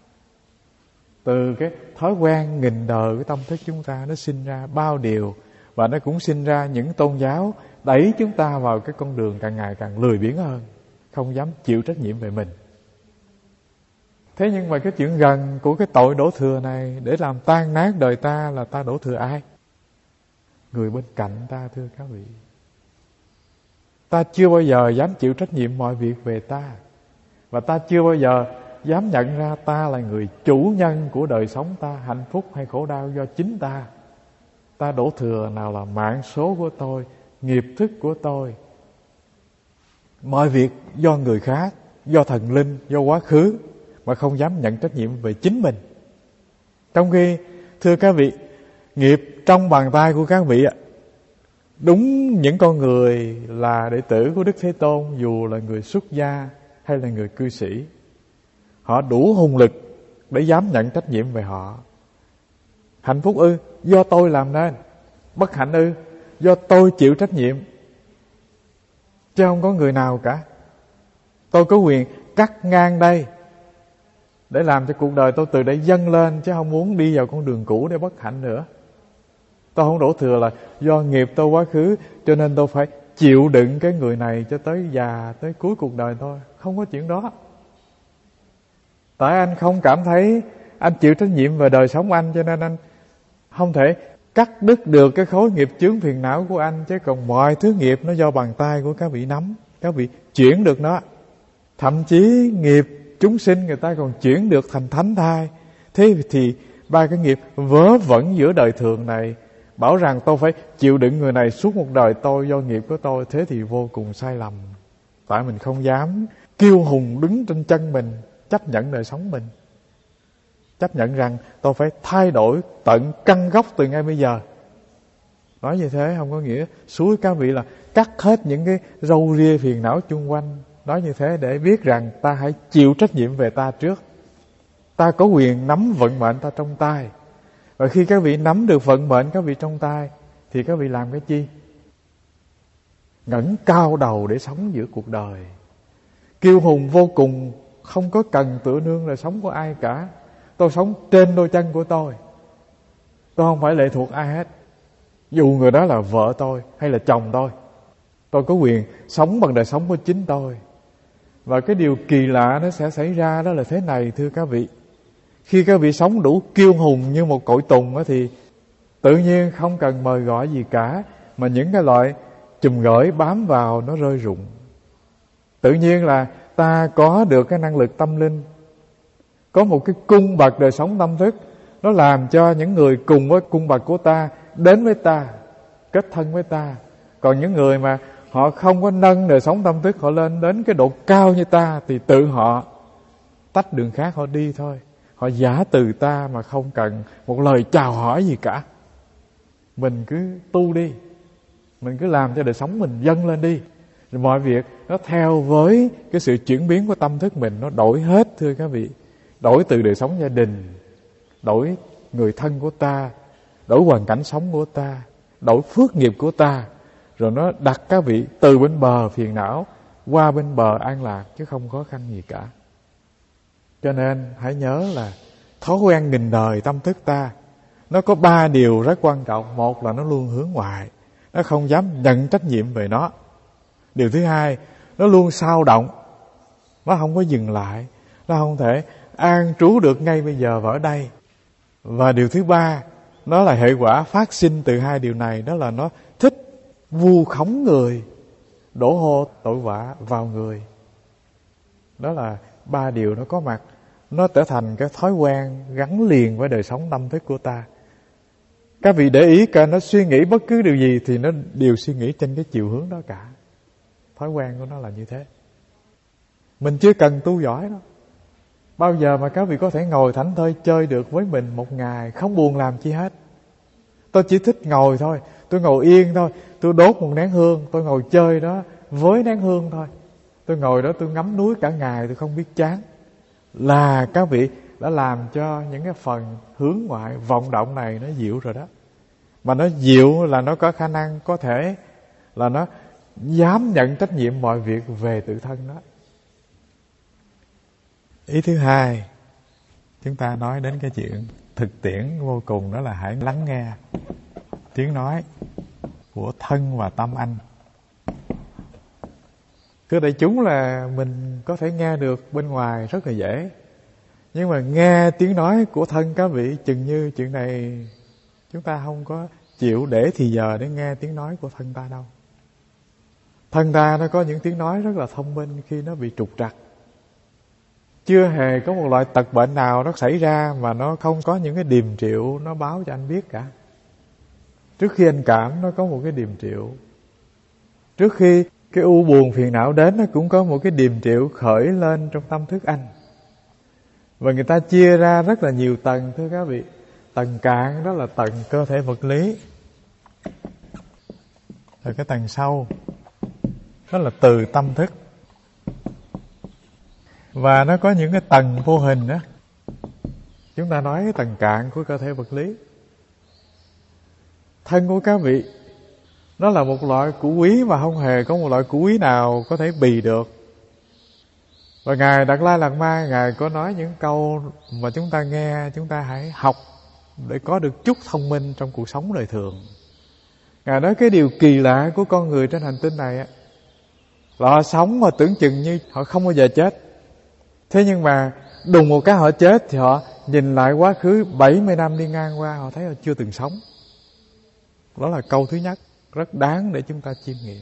[SPEAKER 1] Từ cái thói quen nghìn đời của tâm thức chúng ta, nó sinh ra bao điều, và nó cũng sinh ra những tôn giáo đẩy chúng ta vào cái con đường càng ngày càng lười biếng hơn, không dám chịu trách nhiệm về mình. Thế nhưng mà cái chuyện gần của cái tội đổ thừa này, để làm tan nát đời ta, là ta đổ thừa ai? Người bên cạnh ta, thưa các vị. Ta chưa bao giờ dám chịu trách nhiệm mọi việc về ta, và ta chưa bao giờ dám nhận ra ta là người chủ nhân của đời sống ta, hạnh phúc hay khổ đau do chính ta. Ta đổ thừa nào là mạng số của tôi, nghiệp thức của tôi, mọi việc do người khác, do thần linh, do quá khứ, mà không dám nhận trách nhiệm về chính mình. Trong khi, thưa các vị, nghiệp trong bàn tay của các vị ạ, đúng những con người là đệ tử của Đức Thế Tôn, dù là người xuất gia hay là người cư sĩ, họ đủ hùng lực để dám nhận trách nhiệm về họ. Hạnh phúc ư? Do tôi làm nên. Bất hạnh ư? Do tôi chịu trách nhiệm, chứ không có người nào cả. Tôi có quyền cắt ngang đây để làm cho cuộc đời tôi từ đây dâng lên, chứ không muốn đi vào con đường cũ để bất hạnh nữa. Tôi không đổ thừa là do nghiệp tôi quá khứ cho nên tôi phải chịu đựng cái người này cho tới già, tới cuối cuộc đời thôi. Không có chuyện đó. Tại anh không cảm thấy anh chịu trách nhiệm về đời sống anh, cho nên anh không thể cắt đứt được cái khối nghiệp chướng phiền não của anh. Chứ còn mọi thứ nghiệp nó do bàn tay của các vị nắm, các vị chuyển được nó. Thậm chí nghiệp chúng sinh người ta còn chuyển được thành thánh thai. Thế thì ba cái nghiệp vớ vẩn giữa đời thường này, bảo rằng tôi phải chịu đựng người này suốt một đời tôi do nghiệp của tôi, thế thì vô cùng sai lầm. Tại mình không dám kiêu hùng đứng trên chân mình, chấp nhận đời sống mình, chấp nhận rằng tôi phải thay đổi tận căn gốc từ ngay bây giờ. Nói như thế không có nghĩa suối các vị là cắt hết những cái râu ria phiền não chung quanh. Nói như thế để biết rằng ta hãy chịu trách nhiệm về ta trước. Ta có quyền nắm vận mệnh ta trong tay. Và khi các vị nắm được vận mệnh các vị trong tay thì các vị làm cái chi? Ngẩng cao đầu để sống giữa cuộc đời, kiêu hùng vô cùng, không có cần tựa nương đời sống của ai cả. Tôi sống trên đôi chân của tôi, tôi không phải lệ thuộc ai hết. Dù người đó là vợ tôi hay là chồng tôi, tôi có quyền sống bằng đời sống của chính tôi. Và cái điều kỳ lạ nó sẽ xảy ra đó là thế này, thưa các vị. Khi các vị sống đủ kiêu hùng như một cội tùng thì tự nhiên không cần mời gọi gì cả, mà những cái loại chùm gửi bám vào nó rơi rụng. Tự nhiên là ta có được cái năng lực tâm linh, có một cái cung bậc đời sống tâm thức, nó làm cho những người cùng với cung bậc của ta đến với ta, kết thân với ta. Còn những người mà họ không có nâng đời sống tâm thức họ lên đến cái độ cao như ta thì tự họ tách đường khác họ đi thôi. Họ giả từ ta mà không cần một lời chào hỏi gì cả. Mình cứ tu đi, mình cứ làm cho đời sống mình dâng lên đi, rồi mọi việc nó theo với cái sự chuyển biến của tâm thức mình, nó đổi hết, thưa các vị. Đổi từ đời sống gia đình, đổi người thân của ta, đổi hoàn cảnh sống của ta, đổi phước nghiệp của ta, rồi nó đặt các vị từ bên bờ phiền não qua bên bờ an lạc, chứ không khó khăn gì cả. Cho nên hãy nhớ là thói quen nghìn đời tâm thức ta, nó có ba điều rất quan trọng. Một là nó luôn hướng ngoại, nó không dám nhận trách nhiệm về nó. Điều thứ hai, nó luôn sao động, nó không có dừng lại, nó không thể an trú được ngay bây giờ và ở đây. Và điều thứ ba, nó là hệ quả phát sinh từ hai điều này, đó là nó thích vu khống người, đổ hô tội vạ vào người. Đó là ba điều nó có mặt, nó trở thành cái thói quen gắn liền với đời sống tâm thức của ta. Các vị để ý cả, nó suy nghĩ bất cứ điều gì thì nó đều suy nghĩ trên cái chiều hướng đó cả. Thói quen của nó là như thế. Mình chưa cần tu giỏi đâu. Bao giờ mà các vị có thể ngồi thảnh thơi chơi được với mình một ngày, không buồn làm chi hết. Tôi chỉ thích ngồi thôi, tôi ngồi yên thôi, tôi đốt một nén hương, tôi ngồi chơi đó với nén hương thôi. Tôi ngồi đó tôi ngắm núi cả ngày, tôi không biết chán. Là các vị đã làm cho những cái phần hướng ngoại vọng động này nó dịu rồi đó. Mà nó dịu là nó có khả năng có thể là nó dám nhận trách nhiệm mọi việc về tự thân đó. Ý thứ hai, chúng ta nói đến cái chuyện thực tiễn vô cùng, đó là hãy lắng nghe tiếng nói của thân và tâm anh. Thưa đại chúng, là mình có thể nghe được bên ngoài rất là dễ, nhưng mà nghe tiếng nói của thân các vị chừng như chuyện này chúng ta không có chịu để thì giờ để nghe tiếng nói của thân ta đâu. Thân ta nó có những tiếng nói rất là thông minh khi nó bị trục trặc. Chưa hề có một loại tật bệnh nào nó xảy ra mà nó không có những cái điềm triệu nó báo cho anh biết cả. Trước khi anh cảm nó có một cái điềm triệu. Trước khi cái u buồn phiền não đến, nó cũng có một cái điềm triệu khởi lên trong tâm thức anh. Và người ta chia ra rất là nhiều tầng, thưa các vị. Tầng cạn đó là tầng cơ thể vật lý. Rồi cái tầng sâu đó là từ tâm thức. Và nó có những cái tầng vô hình đó. Chúng ta nói cái tầng cạn của cơ thể vật lý. Thân của các vị nó là một loại củ quý mà không hề có một loại củ quý nào có thể bì được. Và Ngài Đạt Lai Lạt Ma, Ngài có nói những câu mà chúng ta nghe, chúng ta hãy học để có được chút thông minh trong cuộc sống đời thường. Ngài nói cái điều kỳ lạ của con người trên hành tinh này á, là họ sống mà tưởng chừng như họ không bao giờ chết. Thế nhưng mà đùng một cái họ chết, thì họ nhìn lại quá khứ bảy mươi năm đi ngang qua, họ thấy họ chưa từng sống. Đó là câu thứ nhất, rất đáng để chúng ta chiêm nghiệm.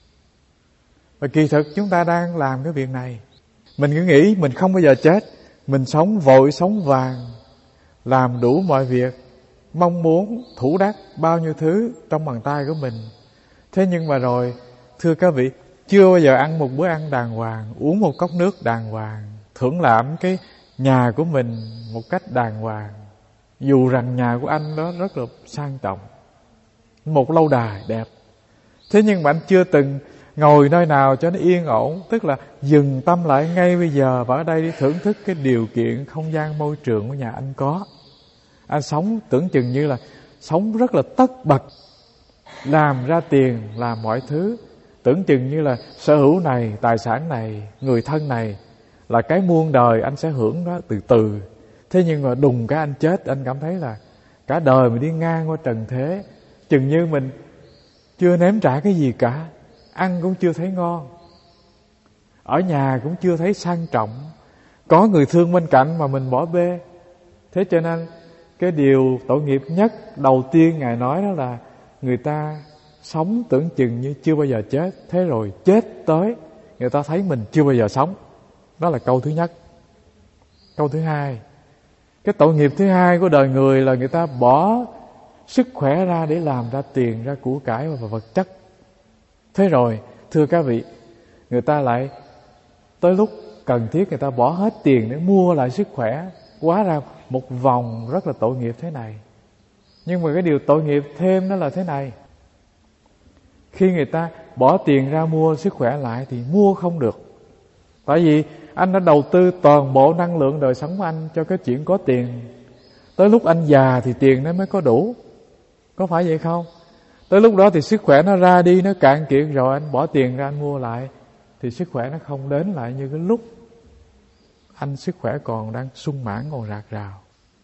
[SPEAKER 1] Và kỳ thực chúng ta đang làm cái việc này. Mình cứ nghĩ mình không bao giờ chết, mình sống vội sống vàng, làm đủ mọi việc, mong muốn thủ đắc bao nhiêu thứ trong bàn tay của mình. Thế nhưng mà rồi, thưa các vị, chưa bao giờ ăn một bữa ăn đàng hoàng, uống một cốc nước đàng hoàng, thưởng lãm cái nhà của mình một cách đàng hoàng, dù rằng nhà của anh đó rất là sang trọng, một lâu đài đẹp. Thế nhưng mà anh chưa từng ngồi nơi nào cho nó yên ổn, tức là dừng tâm lại ngay bây giờ và ở đây để thưởng thức cái điều kiện không gian môi trường của nhà anh có. Anh sống tưởng chừng như là sống rất là tất bật, làm ra tiền, làm mọi thứ, tưởng chừng như là sở hữu này, tài sản này, người thân này là cái muôn đời anh sẽ hưởng đó từ từ. Thế nhưng mà đùng cái anh chết, anh cảm thấy là cả đời mình đi ngang qua trần thế, chừng như mình chưa nếm trải cái gì cả, ăn cũng chưa thấy ngon, ở nhà cũng chưa thấy sang trọng, có người thương bên cạnh mà mình bỏ bê. Thế cho nên cái điều tội nghiệp nhất đầu tiên Ngài nói đó là người ta sống tưởng chừng như chưa bao giờ chết, thế rồi chết tới người ta thấy mình chưa bao giờ sống. Đó là câu thứ nhất. Câu thứ hai, cái tội nghiệp thứ hai của đời người là người ta bỏ sức khỏe ra để làm ra tiền, ra của cải và vật chất. Thế rồi, thưa các vị, người ta lại tới lúc cần thiết người ta bỏ hết tiền để mua lại sức khỏe. Hóa ra một vòng rất là tội nghiệp thế này. Nhưng mà cái điều tội nghiệp thêm đó là thế này. Khi người ta bỏ tiền ra mua sức khỏe lại thì mua không được. Tại vì anh đã đầu tư toàn bộ năng lượng đời sống của anh cho cái chuyện có tiền. Tới lúc anh già thì tiền nó mới có đủ. Có phải vậy không? Tới lúc đó thì sức khỏe nó ra đi, nó cạn kiệt rồi, anh bỏ tiền ra anh mua lại thì sức khỏe nó không đến lại như cái lúc anh sức khỏe còn đang sung mãn, còn rạc rào.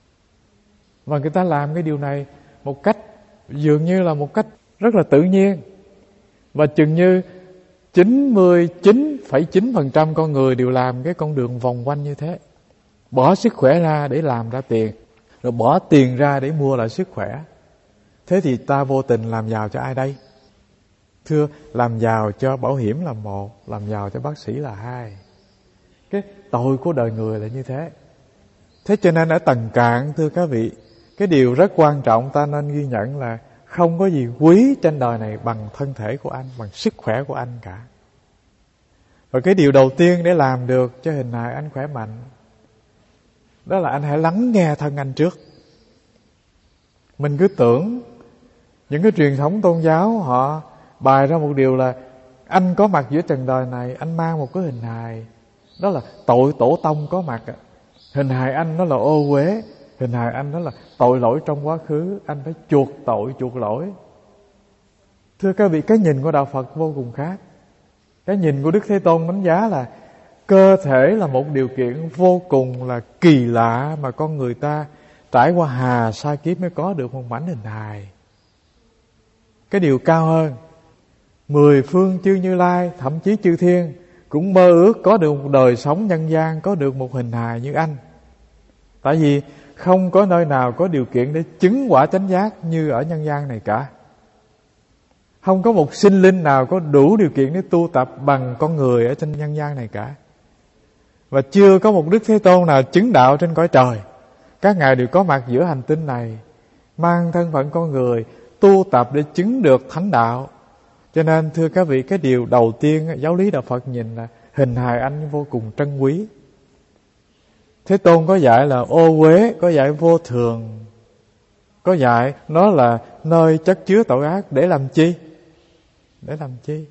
[SPEAKER 1] Và người ta làm cái điều này một cách dường như là một cách rất là tự nhiên. Và chừng như chín mươi chín phẩy chín phần trăm con người đều làm cái con đường vòng quanh như thế. Bỏ sức khỏe ra để làm ra tiền, rồi bỏ tiền ra để mua lại sức khỏe. Thế thì ta vô tình làm giàu cho ai đây? Thưa, làm giàu cho bảo hiểm là một, làm giàu cho bác sĩ là hai. Cái tội của đời người là như thế. Thế cho nên ở tầng cạn, thưa các vị, cái điều rất quan trọng ta nên ghi nhận là không có gì quý trên đời này bằng thân thể của anh, bằng sức khỏe của anh cả. Và cái điều đầu tiên để làm được cho hình hài anh khỏe mạnh, đó là anh hãy lắng nghe thân anh trước. Mình cứ tưởng những cái truyền thống tôn giáo họ bày ra một điều là anh có mặt giữa trần đời này, anh mang một cái hình hài, đó là tội tổ tông có mặt. Hình hài anh đó là ô uế, hình hài anh đó là tội lỗi trong quá khứ, anh phải chuộc tội, chuộc lỗi. Thưa các vị, cái nhìn của Đạo Phật vô cùng khác. Cái nhìn của Đức Thế Tôn đánh giá là cơ thể là một điều kiện vô cùng là kỳ lạ mà con người ta trải qua hà sa kiếp mới có được một mảnh hình hài. Cái điều cao hơn, mười phương chư Như Lai, thậm chí chư thiên cũng mơ ước có được một đời sống nhân gian, có được một hình hài như anh. Tại vì không có nơi nào có điều kiện để chứng quả chánh giác như ở nhân gian này cả. Không có một sinh linh nào có đủ điều kiện để tu tập bằng con người ở trên nhân gian này cả. Và chưa có một Đức Thế Tôn nào chứng đạo trên cõi trời. Các ngài đều có mặt giữa hành tinh này, mang thân phận con người, tu tập để chứng được thánh đạo. Cho nên thưa các vị, cái điều đầu tiên giáo lý Đạo Phật nhìn là hình hài anh vô cùng trân quý. Thế Tôn có dạy là ô uế, có dạy vô thường, có dạy nó là nơi chất chứa tội ác. Để làm chi? Để làm chi?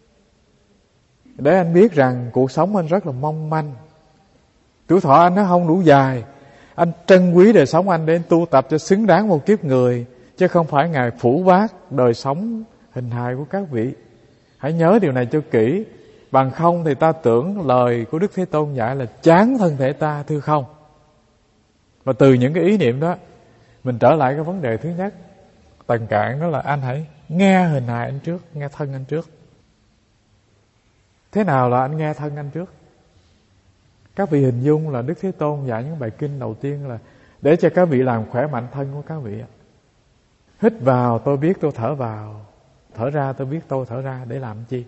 [SPEAKER 1] Để anh biết rằng cuộc sống anh rất là mong manh, tuổi thọ anh nó không đủ dài. Anh trân quý đời sống anh để anh tu tập cho xứng đáng một kiếp người, chứ không phải Ngài phủ bác đời sống hình hài của các vị. Hãy nhớ điều này cho kỹ. Bằng không thì ta tưởng lời của Đức Thế Tôn dạy là chán thân thể ta, thưa không. Và từ những cái ý niệm đó, mình trở lại cái vấn đề thứ nhất, tầng cạn, đó là anh hãy nghe hình hài anh trước, nghe thân anh trước. Thế nào là anh nghe thân anh trước? Các vị hình dung là Đức Thế Tôn dạy những bài kinh đầu tiên là để cho các vị làm khỏe mạnh thân của các vị. Hít vào tôi biết tôi thở vào, thở ra tôi biết tôi thở ra. Để làm chi?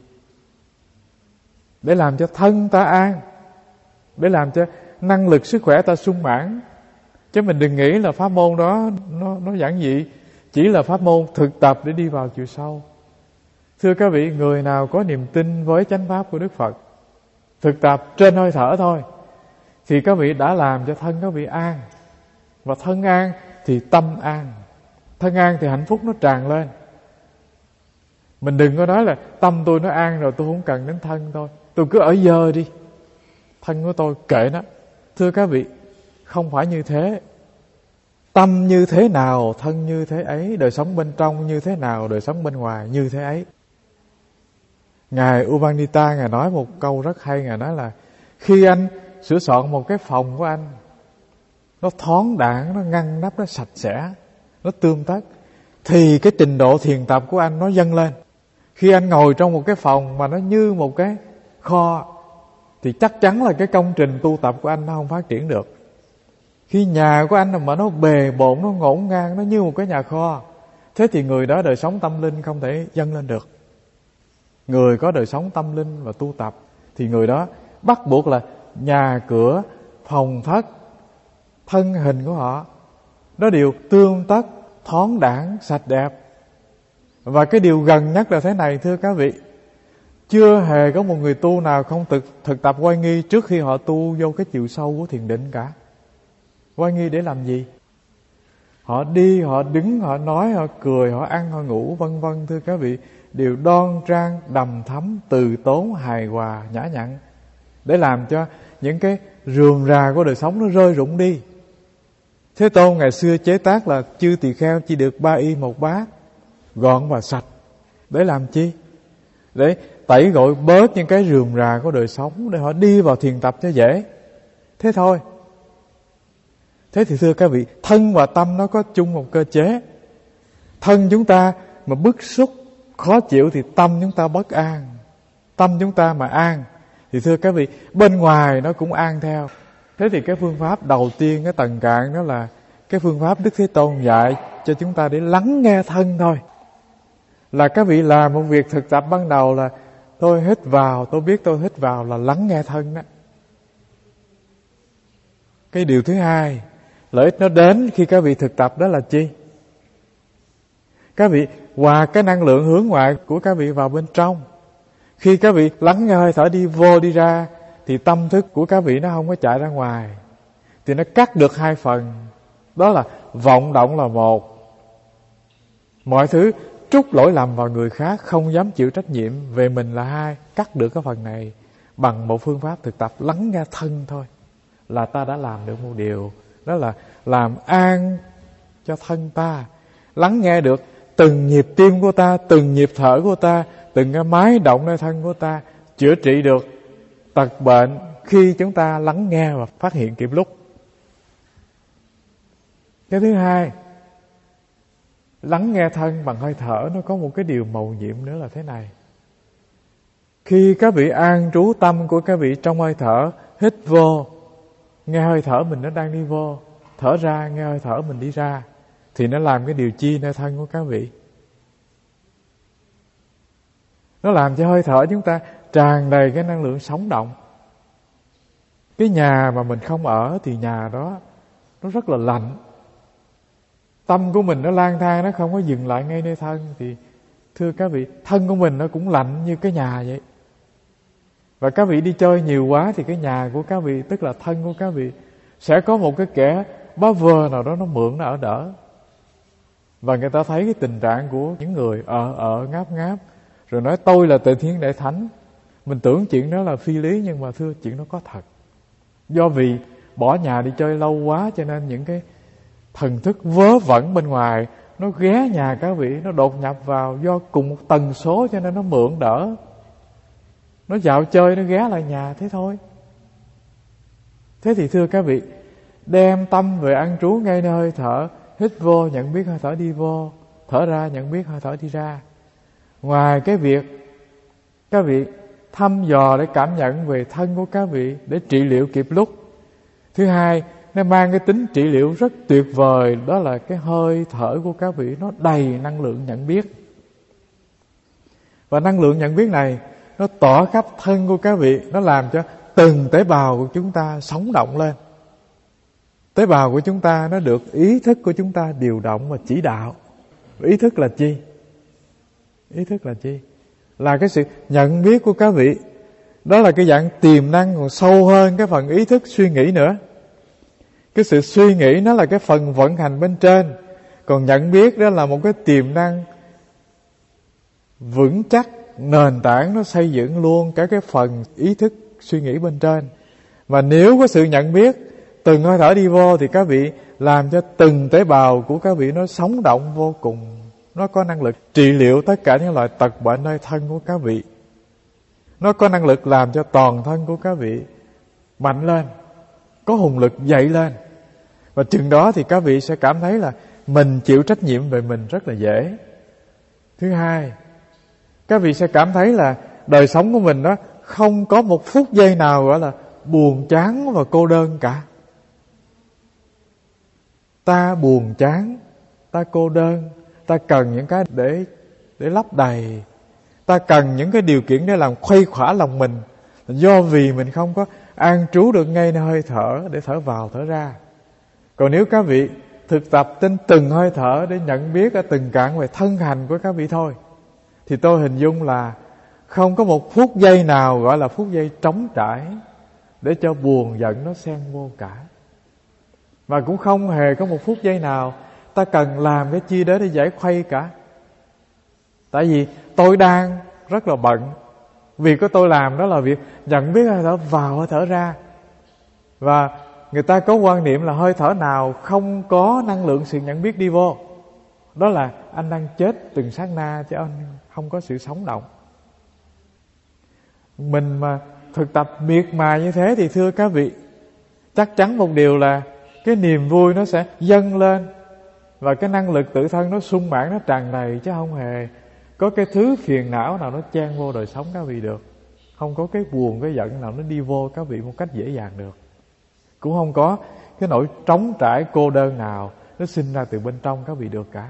[SPEAKER 1] Để làm cho thân ta an, để làm cho năng lực sức khỏe ta sung mãn. Chứ mình đừng nghĩ là pháp môn đó nó, nó giản dị, chỉ là pháp môn thực tập để đi vào chiều sâu. Thưa các vị, người nào có niềm tin với chánh pháp của Đức Phật, thực tập trên hơi thở thôi, thì các vị đã làm cho thân các vị an. Và thân an thì tâm an. Thân an thì hạnh phúc nó tràn lên. Mình đừng có nói là tâm tôi nó an rồi tôi không cần đến thân tôi, tôi cứ ở dơ đi, thân của tôi kệ nó. Thưa các vị, không phải như thế. Tâm như thế nào, thân như thế ấy. Đời sống bên trong như thế nào, đời sống bên ngoài như thế ấy. Ngài U Pandita, Ngài nói một câu rất hay. Ngài nói là khi anh sửa soạn một cái phòng của anh, nó thoáng đãng, nó ngăn nắp, nó sạch sẽ, nó tươm tất, thì cái trình độ thiền tập của anh nó dâng lên. Khi anh ngồi trong một cái phòng mà nó như một cái kho, thì chắc chắn là cái công trình tu tập của anh nó không phát triển được. Khi nhà của anh mà nó bề bộn, nó ngổn ngang, nó như một cái nhà kho, thế thì người đó đời sống tâm linh không thể dâng lên được. Người có đời sống tâm linh và tu tập thì người đó bắt buộc là nhà cửa, phòng thất, thân hình của họ nó đều tươm tất, thoáng đãng, sạch đẹp. Và cái điều gần nhất là thế này, thưa các vị, chưa hề có một người tu nào không thực, thực tập oai nghi trước khi họ tu vô cái chiều sâu của thiền định cả. Oai nghi để làm gì? Họ đi, họ đứng, họ nói, họ cười, họ ăn, họ ngủ, vân vân. Thưa các vị, đều đoan trang, đằm thắm, từ tốn, hài hòa, nhã nhặn, để làm cho những cái rườm rà của đời sống nó rơi rụng đi. Thế Tôn ngày xưa chế tác là chư tỳ kheo chỉ được ba y một bát, gọn và sạch. Để làm chi? Để tẩy gội bớt những cái rườm rà của đời sống, để họ đi vào thiền tập cho dễ. Thế thôi. Thế thì thưa các vị, thân và tâm nó có chung một cơ chế. Thân chúng ta mà bức xúc, khó chịu thì tâm chúng ta bất an. Tâm chúng ta mà an thì thưa các vị, bên ngoài nó cũng an theo. Thế thì cái phương pháp đầu tiên, cái tầng cạn đó là cái phương pháp Đức Thế Tôn dạy cho chúng ta để lắng nghe thân thôi. Là các vị làm một việc thực tập ban đầu là tôi hít vào, tôi biết tôi hít vào là lắng nghe thân đó. Cái điều thứ hai, lợi ích nó đến khi các vị thực tập đó là chi? Các vị hòa cái năng lượng hướng ngoại của các vị vào bên trong. Khi các vị lắng nghe hơi thở đi vô đi ra thì tâm thức của các vị nó không có chạy ra ngoài, thì nó cắt được hai phần. Đó là vọng động là một, mọi thứ trút lỗi lầm vào người khác, không dám chịu trách nhiệm về mình là hai. Cắt được cái phần này bằng một phương pháp thực tập lắng nghe thân thôi, là ta đã làm được một điều. Đó là làm an cho thân ta, lắng nghe được từng nhịp tim của ta, từng nhịp thở của ta, từng cái máy động nơi thân của ta, chữa trị được tật bệnh khi chúng ta lắng nghe và phát hiện kịp lúc. Cái thứ hai, lắng nghe thân bằng hơi thở nó có một cái điều mầu nhiệm nữa là thế này. Khi các vị an trú tâm của các vị trong hơi thở, hít vô, nghe hơi thở mình nó đang đi vô, thở ra, nghe hơi thở mình đi ra, thì nó làm cái điều chi nơi thân của các vị? Nó làm cho hơi thở chúng ta tràn đầy cái năng lượng sống động. Cái nhà mà mình không ở thì nhà đó nó rất là lạnh. Tâm của mình nó lang thang, nó không có dừng lại ngay nơi thân, thì thưa các vị, thân của mình nó cũng lạnh như cái nhà vậy. Và các vị đi chơi nhiều quá thì cái nhà của các vị, tức là thân của các vị, sẽ có một cái kẻ bá vơ nào đó nó mượn, nó ở đỡ. Và người ta thấy cái tình trạng của những người ở ở ngáp ngáp, rồi nói tôi là Tề Thiên Đại Thánh. Mình tưởng chuyện đó là phi lý, nhưng mà thưa, chuyện đó có thật. Do vì bỏ nhà đi chơi lâu quá, cho nên những cái thần thức vớ vẩn bên ngoài nó ghé nhà các vị, nó đột nhập vào. Do cùng một tần số cho nên nó mượn đỡ, nó dạo chơi, nó ghé lại nhà, thế thôi. Thế thì thưa các vị, đem tâm về an trú ngay nơi hơi thở, hít vô nhận biết hơi thở đi vô, thở ra nhận biết hơi thở đi ra, Ngoài cái việc các vị thăm dò để cảm nhận về thân của các vị để trị liệu kịp lúc, thứ hai, nó mang cái tính trị liệu rất tuyệt vời, đó là cái hơi thở của các vị nó đầy năng lượng nhận biết. Và năng lượng nhận biết này nó tỏa khắp thân của các vị, nó làm cho từng tế bào của chúng ta sống động lên. Tế bào của chúng ta nó được ý thức của chúng ta điều động và chỉ đạo. Ý thức là chi? Ý thức là chi? Là cái sự nhận biết của các vị. Đó là cái dạng tiềm năng còn sâu hơn cái phần ý thức suy nghĩ nữa. Cái sự suy nghĩ nó là cái phần vận hành bên trên, còn nhận biết đó là một cái tiềm năng vững chắc, nền tảng nó xây dựng luôn cả cái phần ý thức suy nghĩ bên trên. Và nếu có sự nhận biết, từng hơi thở đi vô thì các vị làm cho từng tế bào của các vị nó sống động vô cùng. Nó có năng lực trị liệu tất cả những loại tật bệnh nơi thân của các vị. Nó có năng lực làm cho toàn thân của các vị mạnh lên, có hùng lực dậy lên. Và chừng đó thì các vị sẽ cảm thấy là mình chịu trách nhiệm về mình rất là dễ. Thứ hai, các vị sẽ cảm thấy là đời sống của mình đó không có một phút giây nào gọi là buồn chán và cô đơn cả. Ta buồn chán, ta cô đơn, ta cần những cái để để lấp đầy, ta cần những cái điều kiện để làm khuây khỏa lòng mình, do vì mình không có an trú được ngay nơi hơi thở để thở vào thở ra. Còn nếu các vị thực tập trên từng hơi thở để nhận biết ở từng cạn về thân hành của các vị thôi, thì tôi hình dung là không có một phút giây nào gọi là phút giây trống trải để cho buồn giận nó xen vô cả. Và cũng không hề có một phút giây nào ta cần làm cái chi đó để giải khuây cả. Tại vì tôi đang rất là bận. Việc của tôi làm đó là việc nhận biết hơi thở vào hơi thở ra. Và người ta có quan niệm là hơi thở nào không có năng lượng sự nhận biết đi vô, đó là anh đang chết từng sát na, chứ anh không có sự sống động. Mình mà thực tập miệt mài như thế thì thưa các vị, chắc chắn một điều là cái niềm vui nó sẽ dâng lên, và cái năng lực tự thân nó sung mãn, nó tràn đầy, chứ không hề có cái thứ phiền não nào nó chen vô đời sống các vị được. Không có cái buồn, cái giận nào nó đi vô các vị một cách dễ dàng được. Cũng không có cái nỗi trống trải cô đơn nào nó sinh ra từ bên trong các vị được cả.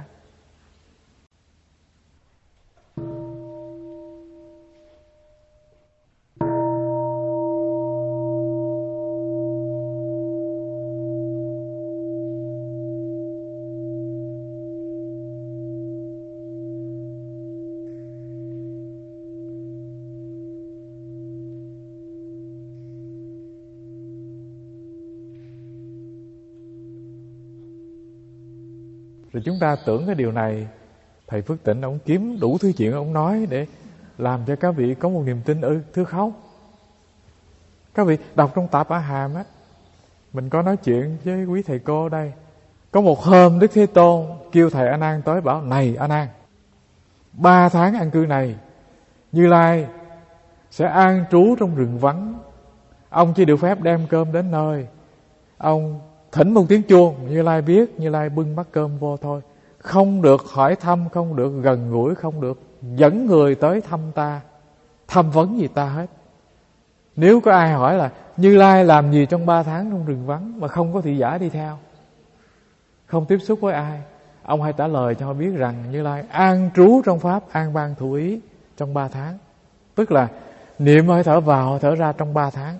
[SPEAKER 1] Rồi chúng ta tưởng cái điều này, thầy Phước Tịnh ông kiếm đủ thứ chuyện ông nói để làm cho các vị có một niềm tin ư? Thưa không. Các vị đọc trong Tạp A Hàm á, mình có nói chuyện với quý thầy cô đây. Có một hôm Đức Thế Tôn kêu thầy A Nan tới bảo: này A Nan, ba tháng an cư này Như Lai sẽ an trú trong rừng vắng. Ông chỉ được phép đem cơm đến nơi, ông thỉnh một tiếng chuông, Như Lai biết, Như Lai bưng bát cơm vô thôi. Không được hỏi thăm, không được gần gũi, không được dẫn người tới thăm ta, thăm vấn gì ta hết. Nếu có ai hỏi là Như Lai làm gì trong ba tháng trong rừng vắng mà không có thị giả đi theo, không tiếp xúc với ai, ông hãy trả lời cho họ biết rằng Như Lai an trú trong pháp an ban thủ ý trong ba tháng. Tức là niệm hơi thở vào hơi thở ra trong ba tháng.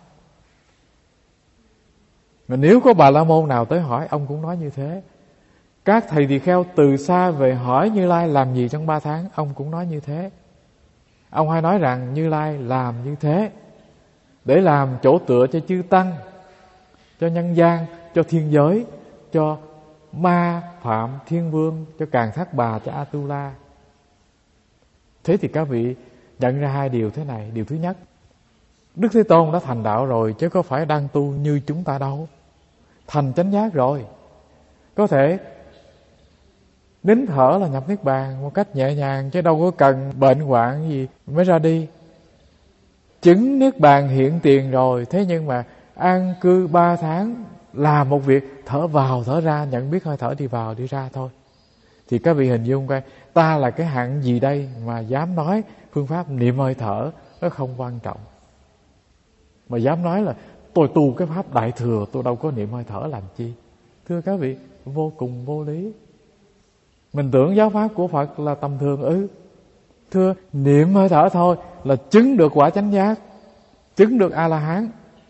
[SPEAKER 1] Mà nếu có Bà La Môn nào tới hỏi, ông cũng nói như thế. Các thầy tỳ kheo từ xa về hỏi Như Lai làm gì trong ba tháng, ông cũng nói như thế. Ông hay nói rằng Như Lai làm như thế để làm chỗ tựa cho chư tăng, cho nhân gian, cho thiên giới, cho ma phạm thiên vương, cho Càn Thác Bà, cho Atula. Thế thì các vị nhận ra hai điều thế này. Điều thứ nhất, Đức Thế Tôn đã thành đạo rồi, chứ có phải đang tu như chúng ta đâu. Thành chánh giác rồi, có thể nín thở là nhập niết bàn một cách nhẹ nhàng, chứ đâu có cần bệnh hoạn gì mới ra đi. Chứng niết bàn hiện tiền rồi, thế nhưng mà an cư ba tháng là một việc thở vào thở ra, nhận biết hơi thở đi vào đi ra thôi. Thì các vị hình dung coi, ta là cái hạng gì đây mà dám nói phương pháp niệm hơi thở nó không quan trọng, mà dám nói là tôi tu cái pháp Đại Thừa, tôi đâu có niệm hơi thở làm chi. Thưa các vị, vô cùng vô lý. Mình tưởng giáo pháp của Phật là tầm thường ư? Thưa, niệm hơi thở thôi là chứng được quả chánh giác, chứng được A-la-hán.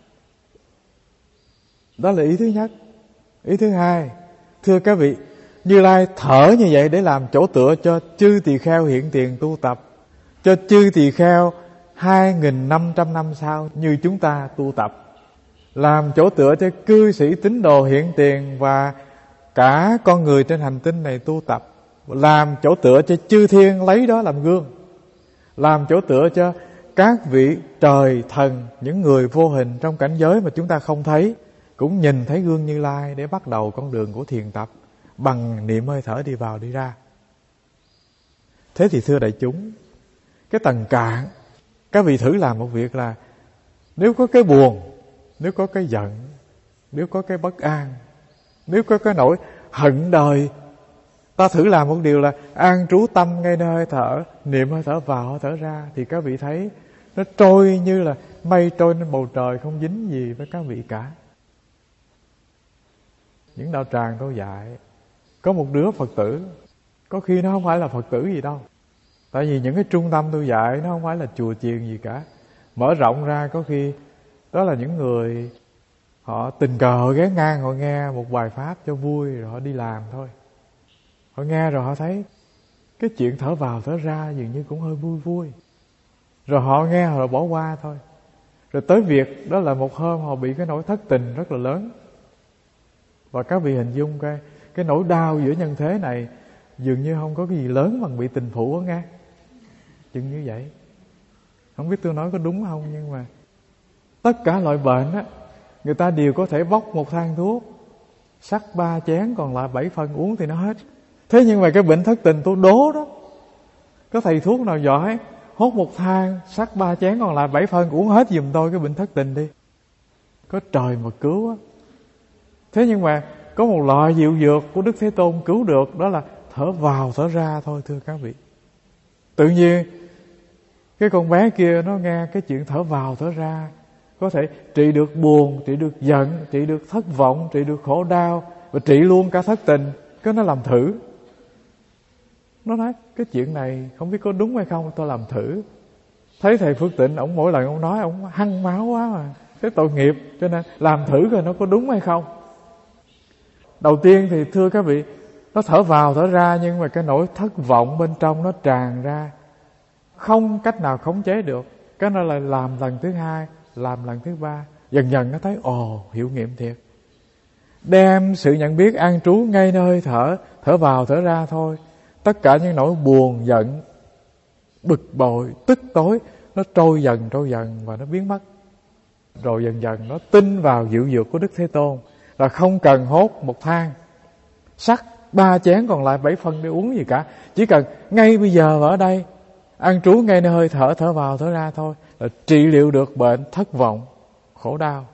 [SPEAKER 1] Đó là ý thứ nhất. Ý thứ hai, thưa các vị, Như Lai thở như vậy để làm chỗ tựa cho chư tỳ kheo hiện tiền tu tập, cho chư tỳ kheo hai nghìn năm trăm năm sau như chúng ta tu tập, làm chỗ tựa cho cư sĩ tín đồ hiện tiền và cả con người trên hành tinh này tu tập, làm chỗ tựa cho chư thiên lấy đó làm gương, làm chỗ tựa cho các vị trời thần, những người vô hình trong cảnh giới mà chúng ta không thấy, cũng nhìn thấy gương Như Lai để bắt đầu con đường của thiền tập bằng niệm hơi thở đi vào đi ra. Thế thì thưa đại chúng, cái tầng cạn, các vị thử làm một việc là nếu có cái buồn, nếu có cái giận, nếu có cái bất an, nếu có cái nỗi hận đời, ta thử làm một điều là an trú tâm ngay nơi hơi thở, niệm hơi thở vào hơi thở ra, thì các vị thấy nó trôi như là mây trôi lên bầu trời, không dính gì với các vị cả. Những đạo tràng tôi dạy, có một đứa Phật tử, có khi nó không phải là Phật tử gì đâu, tại vì những cái trung tâm tôi dạy nó không phải là chùa chiền gì cả. Mở rộng ra có khi đó là những người họ tình cờ ghé ngang, họ nghe một bài pháp cho vui rồi họ đi làm thôi. Họ nghe rồi họ thấy cái chuyện thở vào thở ra dường như cũng hơi vui vui, rồi họ nghe họ bỏ qua thôi. Rồi tới việc đó là một hôm họ bị cái nỗi thất tình rất là lớn. Và các vị hình dung cái cái nỗi đau giữa nhân thế này dường như không có cái gì lớn bằng bị tình phụ đó nghe. Chừng như vậy. Không biết tôi nói có đúng không, nhưng mà tất cả loại bệnh á, người ta đều có thể bóc một thang thuốc, sắc ba chén còn lại bảy phân uống thì nó hết. Thế nhưng mà cái bệnh thất tình tôi đố đó, có thầy thuốc nào giỏi hốt một thang sắc ba chén còn lại bảy phân uống hết giùm tôi cái bệnh thất tình đi. Có trời mà cứu á. Thế nhưng mà có một loại diệu dược của Đức Thế Tôn cứu được, đó là thở vào thở ra thôi thưa các vị. Tự nhiên cái con bé kia nó nghe cái chuyện thở vào thở ra có thể trị được buồn, trị được giận, trị được thất vọng, trị được khổ đau, và trị luôn cả thất tình. Cái nó làm thử, nó nói cái chuyện này không biết có đúng hay không, tôi làm thử. Thấy thầy Phước Tịnh, ổng mỗi lần ổng nói ổng hăng máu quá mà, cái tội nghiệp, cho nên làm thử coi nó có đúng hay không. Đầu tiên thì thưa các vị, nó thở vào thở ra, nhưng mà cái nỗi thất vọng bên trong nó tràn ra, không cách nào khống chế được. Cái nó lại làm lần thứ hai, làm lần thứ ba, dần dần nó thấy ồ, hiệu nghiệm thiệt. Đem sự nhận biết an trú ngay nơi hơi thở, thở vào thở ra thôi. Tất cả những nỗi buồn, giận, bực bội, tức tối, nó trôi dần trôi dần và nó biến mất. Rồi dần dần nó tin vào diệu dược của Đức Thế Tôn, là không cần hốt một thang sắc ba chén còn lại bảy phân để uống gì cả. Chỉ cần ngay bây giờ ở đây an trú ngay nơi hơi thở, thở vào thở ra thôi, là trị liệu được bệnh thất vọng, khổ đau.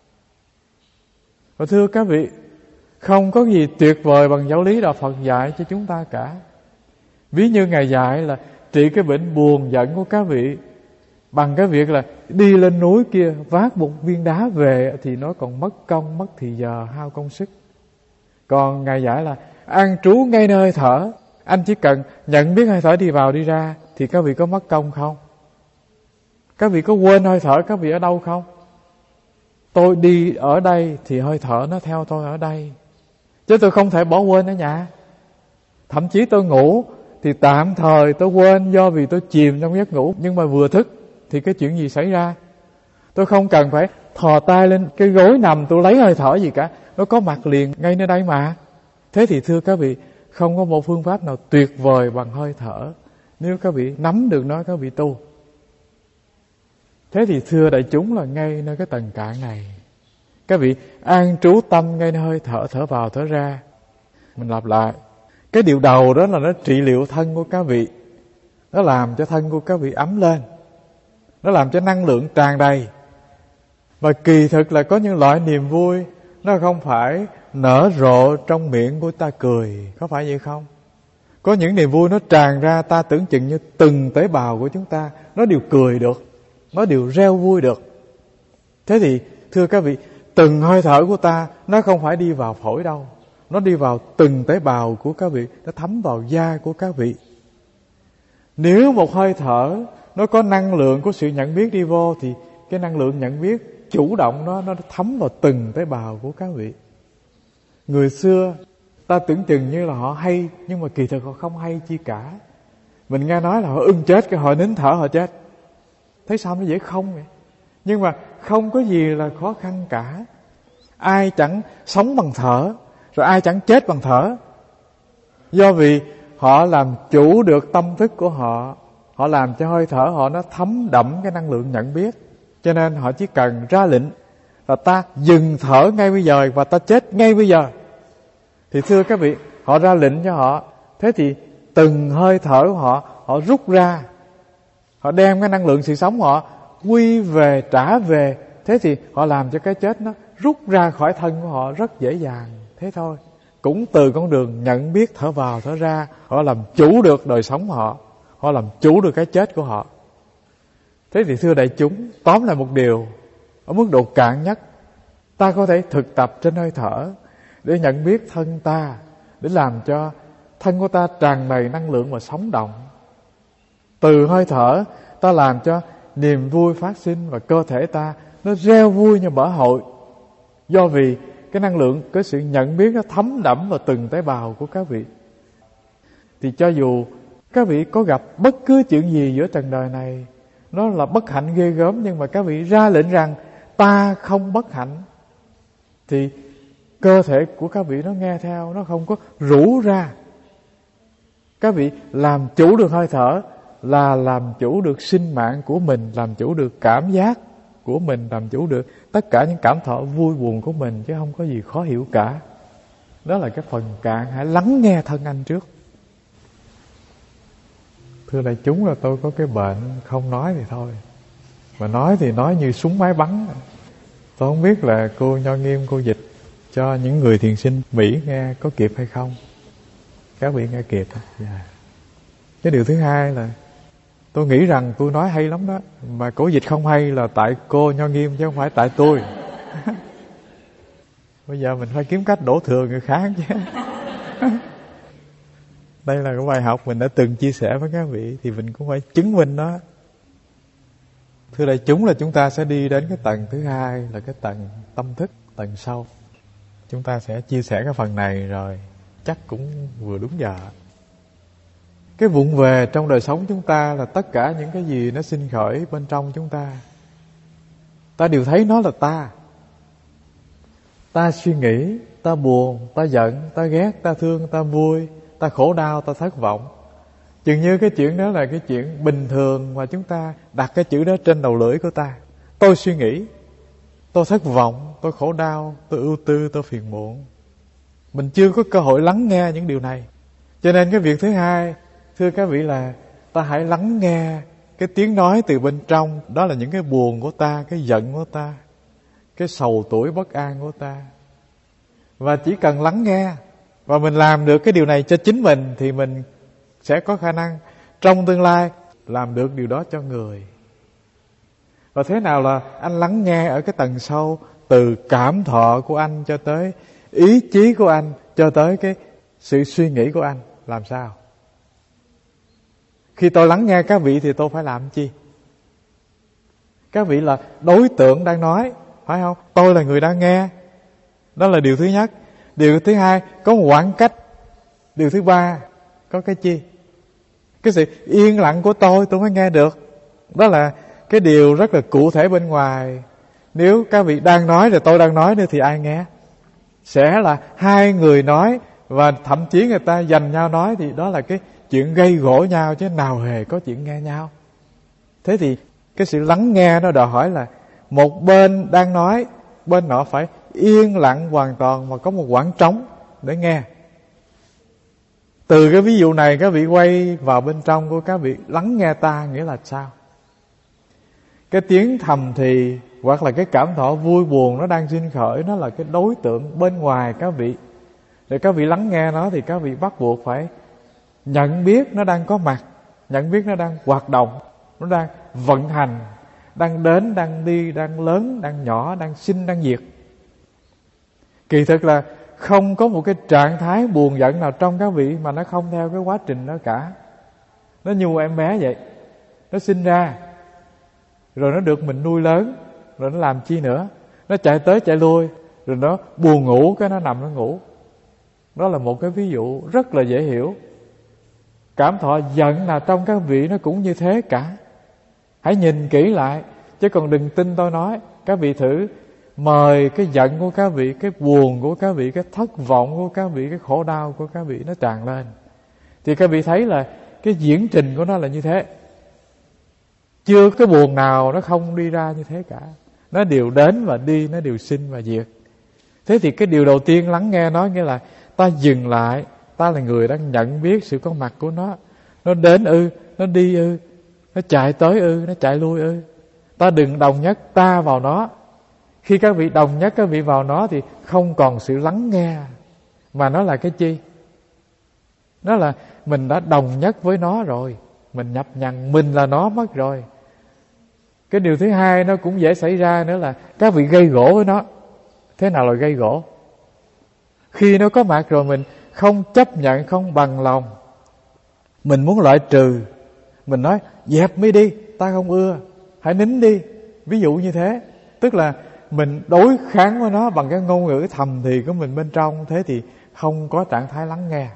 [SPEAKER 1] Và thưa các vị, không có gì tuyệt vời bằng giáo lý Đạo Phật dạy cho chúng ta cả. Ví như Ngài dạy là trị cái bệnh buồn giận của các vị bằng cái việc là đi lên núi kia vác một viên đá về thì nó còn mất công, mất thì giờ, hao công sức. Còn Ngài dạy là an trú ngay nơi hơi thở, anh chỉ cần nhận biết hơi thở đi vào đi ra thì các vị có mất công không? Các vị có quên hơi thở các vị ở đâu không? Tôi đi ở đây thì hơi thở nó theo tôi ở đây, chứ tôi không thể bỏ quên ở nhà. Thậm chí tôi ngủ thì tạm thời tôi quên do vì tôi chìm trong giấc ngủ, nhưng mà vừa thức thì cái chuyện gì xảy ra? Tôi không cần phải thò tay lên cái gối nằm tôi lấy hơi thở gì cả, nó có mặt liền ngay nơi đây mà. Thế thì thưa các vị, không có một phương pháp nào tuyệt vời bằng hơi thở. Nếu các vị nắm được nó, các vị tu. Thế thì thưa đại chúng là ngay nơi cái tầng cạn này, các vị an trú tâm ngay nơi hơi thở, thở vào thở ra. Mình lặp lại, cái điều đầu đó là nó trị liệu thân của các vị, nó làm cho thân của các vị ấm lên, nó làm cho năng lượng tràn đầy. Và kỳ thực là có những loại niềm vui nó không phải nở rộ trong miệng của ta cười, có phải vậy không? Có những niềm vui nó tràn ra, ta tưởng chừng như từng tế bào của chúng ta nó đều cười được, nó đều reo vui được. Thế thì thưa các vị, từng hơi thở của ta nó không phải đi vào phổi đâu, nó đi vào từng tế bào của các vị, nó thấm vào da của các vị. Nếu một hơi thở nó có năng lượng của sự nhận biết đi vô, thì cái năng lượng nhận biết chủ động nó nó thấm vào từng tế bào của các vị. Người xưa ta tưởng chừng như là họ hay, nhưng mà kỳ thực họ không hay chi cả. Mình nghe nói là họ ưng chết, cái họ nín thở họ chết. Thấy sao nó dễ không vậy? Nhưng mà không có gì là khó khăn cả. Ai chẳng sống bằng thở, rồi ai chẳng chết bằng thở. Do vì họ làm chủ được tâm thức của họ, họ làm cho hơi thở họ nó thấm đẫm cái năng lượng nhận biết. Cho nên họ chỉ cần ra lệnh là ta dừng thở ngay bây giờ và ta chết ngay bây giờ. Thì thưa các vị, họ ra lệnh cho họ. Thế thì từng hơi thở của họ, họ rút ra, họ đem cái năng lượng sự sống họ quy về, trả về. Thế thì họ làm cho cái chết nó rút ra khỏi thân của họ rất dễ dàng. Thế thôi. Cũng từ con đường nhận biết thở vào thở ra, họ làm chủ được đời sống họ, họ làm chủ được cái chết của họ. Thế thì thưa đại chúng, tóm lại một điều, ở mức độ cạn nhất, ta có thể thực tập trên hơi thở để nhận biết thân ta, để làm cho thân của ta tràn đầy năng lượng và sống động. Từ hơi thở, ta làm cho niềm vui phát sinh và cơ thể ta nó reo vui như mở hội. Do vì cái năng lượng, cái sự nhận biết nó thấm đẫm vào từng tế bào của các vị. Thì cho dù các vị có gặp bất cứ chuyện gì giữa trần đời này, nó là bất hạnh ghê gớm, nhưng mà các vị ra lệnh rằng ta không bất hạnh, thì cơ thể của các vị nó nghe theo, nó không có rũ ra. Các vị làm chủ được hơi thở là làm chủ được sinh mạng của mình, làm chủ được cảm giác của mình, làm chủ được tất cả những cảm thọ vui buồn của mình, chứ không có gì khó hiểu cả. Đó là cái phần cạn, hãy lắng nghe thân anh trước. Thưa đại chúng, là tôi có cái bệnh không nói thì thôi, mà nói thì nói như súng máy bắn. Tôi không biết là cô Nho Nghiêm, cô dịch cho những người thiền sinh Mỹ nghe có kịp hay không. Các vị nghe kịp. Yeah. Cái điều thứ hai là tôi nghĩ rằng tôi nói hay lắm đó, mà cổ dịch không hay là tại cô Nho Nghiêm chứ không phải tại tôi. Bây giờ mình phải kiếm cách đổ thừa người khác chứ. Đây là cái bài học mình đã từng chia sẻ với các vị, thì mình cũng phải chứng minh nó. Thưa đại chúng, là chúng ta sẽ đi đến cái tầng thứ hai, là cái tầng tâm thức, tầng sâu. Chúng ta sẽ chia sẻ cái phần này rồi chắc cũng vừa đúng giờ. Cái vụng về trong đời sống chúng ta là tất cả những cái gì nó sinh khởi bên trong chúng ta, ta đều thấy nó là ta. Ta suy nghĩ, ta buồn, ta giận, ta ghét, ta thương, ta vui, ta khổ đau, ta thất vọng. Chừng như cái chuyện đó là cái chuyện bình thường mà chúng ta đặt cái chữ đó trên đầu lưỡi của ta. Tôi suy nghĩ, tôi thất vọng, tôi khổ đau, tôi ưu tư, tôi phiền muộn. Mình chưa có cơ hội lắng nghe những điều này. Cho nên cái việc thứ hai, thưa các vị, là ta hãy lắng nghe cái tiếng nói từ bên trong. Đó là những cái buồn của ta, cái giận của ta, cái sầu tuổi bất an của ta. Và chỉ cần lắng nghe và mình làm được cái điều này cho chính mình, thì mình sẽ có khả năng trong tương lai làm được điều đó cho người. Và thế nào là anh lắng nghe ở cái tầng sâu, từ cảm thọ của anh cho tới ý chí của anh, cho tới cái sự suy nghĩ của anh. Làm sao? Khi tôi lắng nghe các vị thì tôi phải làm chi? Các vị là đối tượng đang nói, phải không? Tôi là người đang nghe. Đó là điều thứ nhất. Điều thứ hai, có một khoảng cách. Điều thứ ba, có cái chi? Cái sự yên lặng của tôi, tôi mới nghe được. Đó là cái điều rất là cụ thể bên ngoài. Nếu các vị đang nói rồi tôi đang nói nữa thì ai nghe? Sẽ là hai người nói, và thậm chí người ta giành nhau nói, thì đó là cái chuyện gây gổ nhau, chứ nào hề có chuyện nghe nhau. Thế thì cái sự lắng nghe nó đòi hỏi là một bên đang nói, bên nọ phải yên lặng hoàn toàn và có một khoảng trống để nghe. Từ cái ví dụ này, các vị quay vào bên trong của các vị lắng nghe ta, nghĩa là sao? Cái tiếng thầm thì hoặc là cái cảm thọ vui buồn nó đang sinh khởi, nó là cái đối tượng bên ngoài các vị. Để các vị lắng nghe nó thì các vị bắt buộc phải nhận biết nó đang có mặt, nhận biết nó đang hoạt động, nó đang vận hành, đang đến, đang đi, đang lớn, đang nhỏ, đang sinh, đang diệt. Kỳ thực là không có một cái trạng thái buồn giận nào trong các vị mà nó không theo cái quá trình đó cả. Nó như một em bé vậy, nó sinh ra rồi nó được mình nuôi lớn, rồi nó làm chi nữa, nó chạy tới chạy lui, rồi nó buồn ngủ cái nó nằm nó ngủ. Đó là một cái ví dụ rất là dễ hiểu. Cảm thọ giận nào trong các vị nó cũng như thế cả. Hãy nhìn kỹ lại, chứ còn đừng tin tôi nói. Các vị thử mời cái giận của các vị, cái buồn của các vị, cái thất vọng của các vị, cái khổ đau của các vị nó tràn lên, thì các vị thấy là cái diễn trình của nó là như thế. Chưa cái buồn nào nó không đi ra như thế cả. Nó đều đến và đi, nó đều sinh và diệt. Thế thì cái điều đầu tiên lắng nghe nó nghĩa là ta dừng lại, ta là người đang nhận biết sự có mặt của nó. Nó đến ư, nó đi ư, nó chạy tới ư, nó chạy lui ư. Ta đừng đồng nhất ta vào nó. Khi các vị đồng nhất các vị vào nó thì không còn sự lắng nghe. Mà nó là cái chi? Nó là mình đã đồng nhất với nó rồi, mình nhập nhận mình là nó mất rồi. Cái điều thứ hai nó cũng dễ xảy ra nữa là các vị gây gỗ với nó. Thế nào là gây gỗ? Khi nó có mặt rồi mình không chấp nhận, không bằng lòng, mình muốn loại trừ, mình nói dẹp mới đi, ta không ưa, hãy nín đi. Ví dụ như thế. Tức là mình đối kháng với nó bằng cái ngôn ngữ thầm thì của mình bên trong. Thế thì không có trạng thái lắng nghe.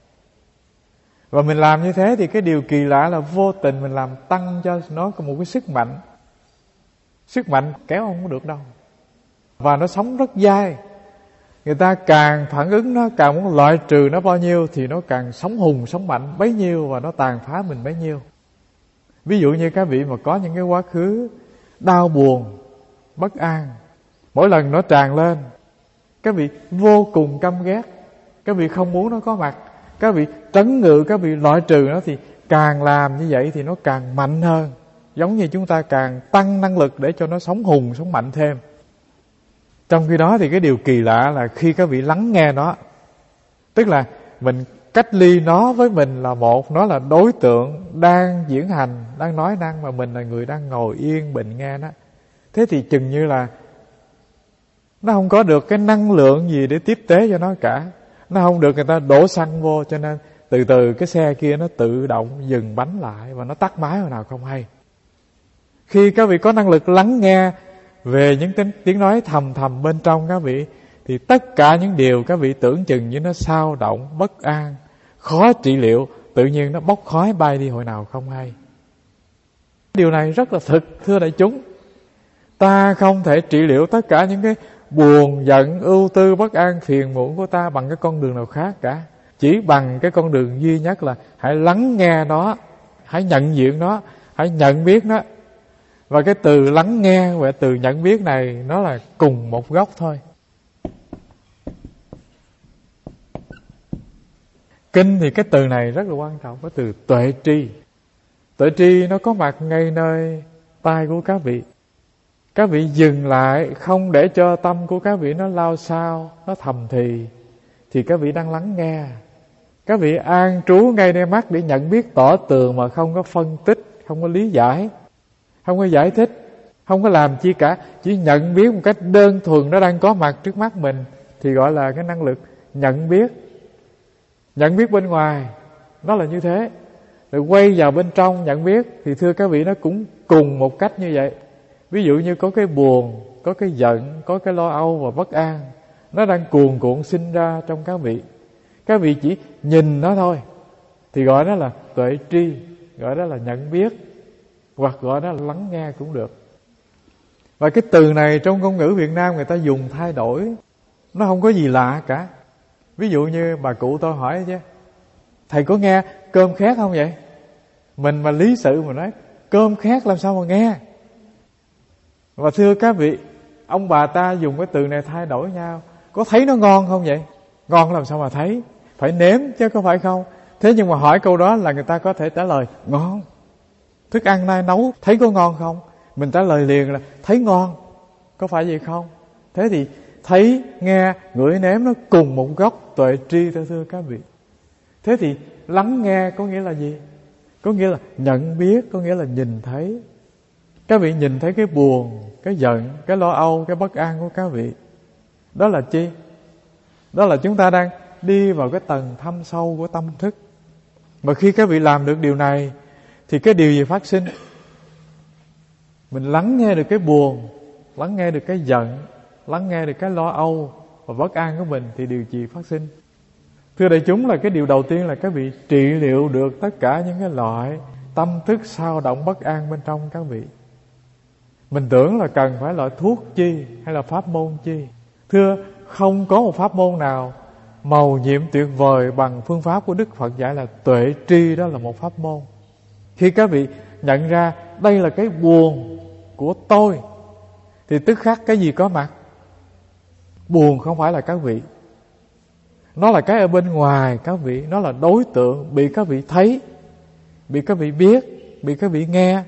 [SPEAKER 1] Và mình làm như thế thì cái điều kỳ lạ là vô tình mình làm tăng cho nó có một cái sức mạnh. Sức mạnh kéo không có được đâu. Và nó sống rất dai. Người ta càng phản ứng nó, càng muốn loại trừ nó bao nhiêu thì nó càng sống hùng, sống mạnh bấy nhiêu, và nó tàn phá mình bấy nhiêu. Ví dụ như các vị mà có những cái quá khứ đau buồn, bất an, mỗi lần nó tràn lên, các vị vô cùng căm ghét, các vị không muốn nó có mặt, các vị trấn ngự, các vị loại trừ nó, thì càng làm như vậy thì nó càng mạnh hơn. Giống như chúng ta càng tăng năng lực để cho nó sống hùng, sống mạnh thêm. Trong khi đó thì cái điều kỳ lạ là khi các vị lắng nghe nó, tức là mình cách ly nó với mình là một, nó là đối tượng đang diễn hành, đang nói năng, mà mình là người đang ngồi yên bình nghe nó. Thế thì chừng như là nó không có được cái năng lượng gì để tiếp tế cho nó cả. Nó không được người ta đổ xăng vô, cho nên từ từ cái xe kia nó tự động dừng bánh lại và nó tắt máy hồi nào không hay. Khi các vị có năng lực lắng nghe về những tiếng, tiếng nói thầm thầm bên trong các vị, thì tất cả những điều các vị tưởng chừng như nó xao động, bất an, khó trị liệu, tự nhiên nó bốc khói bay đi hồi nào không hay. Điều này rất là thực, thưa đại chúng. Ta không thể trị liệu tất cả những cái buồn, giận, ưu tư, bất an, phiền muộn của ta bằng cái con đường nào khác cả. Chỉ bằng cái con đường duy nhất là hãy lắng nghe nó, hãy nhận diện nó, hãy nhận biết nó. Và cái từ lắng nghe và từ nhận biết này nó là cùng một gốc thôi. Kinh thì cái từ này rất là quan trọng, cái từ tuệ tri. Tuệ tri nó có mặt ngay nơi tai của các vị. Các vị dừng lại, không để cho tâm của các vị nó lao xao, nó thầm thì, thì các vị đang lắng nghe. Các vị an trú ngay nơi mắt để nhận biết tỏ tường mà không có phân tích, không có lý giải, không có giải thích, không có làm chi cả. Chỉ nhận biết một cách đơn thuần nó đang có mặt trước mắt mình, thì gọi là cái năng lực nhận biết. Nhận biết bên ngoài, nó là như thế. Rồi quay vào bên trong nhận biết, thì thưa các vị nó cũng cùng một cách như vậy. Ví dụ như có cái buồn, có cái giận, có cái lo âu và bất an, nó đang cuồn cuộn sinh ra trong các vị. Các vị chỉ nhìn nó thôi, thì gọi đó là tuệ tri, gọi đó là nhận biết, hoặc gọi đó là lắng nghe cũng được. Và cái từ này trong ngôn ngữ Việt Nam người ta dùng thay đổi, nó không có gì lạ cả. Ví dụ như bà cụ tôi hỏi chứ, thầy có nghe cơm khét không vậy? Mình mà lý sự mà nói cơm khét làm sao mà nghe. Và thưa các vị, ông bà ta dùng cái từ này thay đổi nhau. Có thấy nó ngon không vậy? Ngon làm sao mà thấy, phải nếm chứ có phải không? Thế nhưng mà hỏi câu đó là người ta có thể trả lời ngon. Thức ăn nay nấu thấy có ngon không? Mình trả lời liền là thấy ngon. Có phải vậy không? Thế thì thấy, nghe, ngửi, nếm nó cùng một gốc tuệ tri, thưa các vị. Thế thì lắng nghe có nghĩa là gì? Có nghĩa là nhận biết, có nghĩa là nhìn thấy. Các vị nhìn thấy cái buồn, cái giận, cái lo âu, cái bất an của các vị. Đó là chi? Đó là chúng ta đang đi vào cái tầng thâm sâu của tâm thức. Mà khi các vị làm được điều này thì cái điều gì phát sinh? Mình lắng nghe được cái buồn, lắng nghe được cái giận, lắng nghe được cái lo âu và bất an của mình thì điều gì phát sinh? Thưa đại chúng, là cái điều đầu tiên là các vị trị liệu được tất cả những cái loại tâm thức xao động bất an bên trong các vị. Mình tưởng là cần phải loại thuốc chi hay là pháp môn chi. Thưa, không có một pháp môn nào mầu nhiệm tuyệt vời bằng phương pháp của Đức Phật dạy là tuệ tri. Đó là một pháp môn. Khi các vị nhận ra đây là cái buồn của tôi thì tức khắc cái gì có mặt? Buồn không phải là các vị, nó là cái ở bên ngoài các vị. Nó là đối tượng bị các vị thấy, bị các vị biết, bị các vị nghe.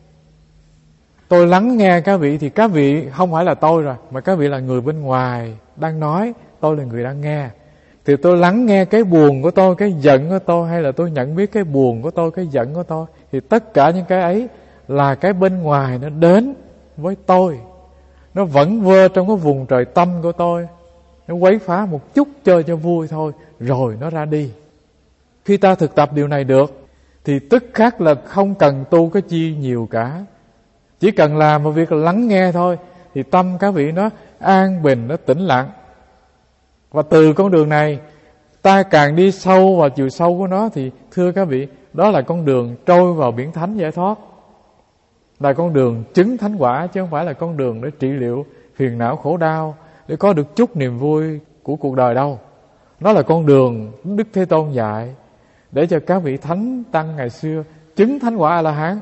[SPEAKER 1] Tôi lắng nghe các vị thì các vị không phải là tôi rồi, mà các vị là người bên ngoài đang nói, tôi là người đang nghe. Thì tôi lắng nghe cái buồn của tôi, cái giận của tôi, hay là tôi nhận biết cái buồn của tôi, cái giận của tôi, thì tất cả những cái ấy là cái bên ngoài nó đến với tôi. Nó vẫn vơ trong cái vùng trời tâm của tôi, nó quấy phá một chút chơi cho vui thôi, rồi nó ra đi. Khi ta thực tập điều này được thì tức khắc là không cần tu cái chi nhiều cả. Chỉ cần làm một việc là lắng nghe thôi thì tâm các vị nó an bình, nó tĩnh lặng. Và từ con đường này ta càng đi sâu vào chiều sâu của nó thì thưa các vị, đó là con đường trôi vào biển thánh giải thoát, là con đường chứng thánh quả, chứ không phải là con đường để trị liệu phiền não khổ đau, để có được chút niềm vui của cuộc đời đâu. Nó là con đường Đức Thế Tôn dạy để cho các vị thánh tăng ngày xưa chứng thánh quả A-la-hán.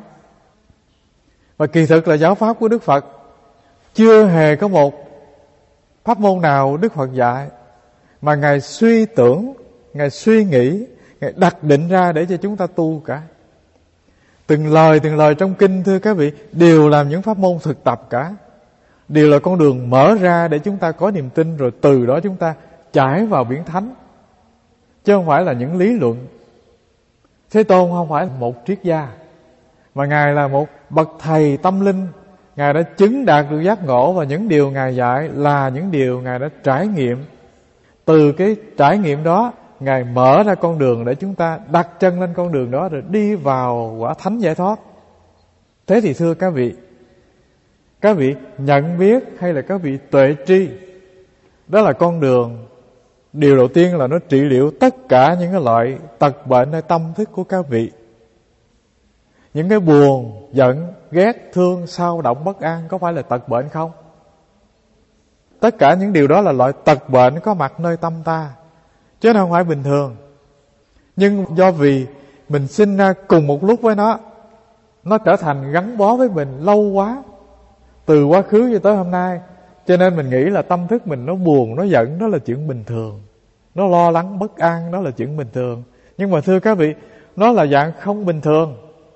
[SPEAKER 1] Và kỳ thực là giáo pháp của Đức Phật chưa hề có một pháp môn nào Đức Phật dạy mà Ngài suy tưởng, Ngài suy nghĩ, Ngài đặt định ra để cho chúng ta tu cả. Từng lời từng lời trong kinh thưa các vị đều làm những pháp môn thực tập cả, đều là con đường mở ra để chúng ta có niềm tin, rồi từ đó chúng ta chảy vào biển thánh, chứ không phải là những lý luận. Thế Tôn không phải một triết gia, mà Ngài là một bậc thầy tâm linh. Ngài đã chứng đạt được giác ngộ, và những điều Ngài dạy là những điều Ngài đã trải nghiệm. Từ cái trải nghiệm đó, Ngài mở ra con đường để chúng ta đặt chân lên con đường đó, rồi đi vào quả thánh giải thoát. Thế thì thưa các vị, các vị nhận biết hay là các vị tuệ tri, đó là con đường. Điều đầu tiên là nó trị liệu tất cả những cái loại tật bệnhในtâm thức của các vị. Những cái buồn, giận, ghét, thương, xao động, bất an có phải là tật bệnh không? Tất cả những điều đó là loại tật bệnh có mặt nơi tâm ta, chứ nó không phải bình thường. Nhưng do vì mình sinh ra cùng một lúc với nó, nó trở thành gắn bó với mình lâu quá, từ quá khứ cho tới hôm nay, cho nên mình nghĩ là tâm thức mình nó buồn, nó giận, đó là chuyện bình thường. Nó lo lắng, bất an, đó là chuyện bình thường. Nhưng mà thưa các vị, nó là dạng không bình thường.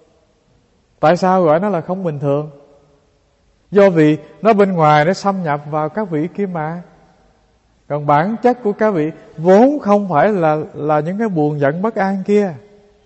[SPEAKER 1] Tại sao gọi nó là không bình thường? Do vì nó bên ngoài nó xâm nhập vào các vị kia mà. Còn bản chất của các vị vốn không phải là, là những cái buồn giận bất an kia.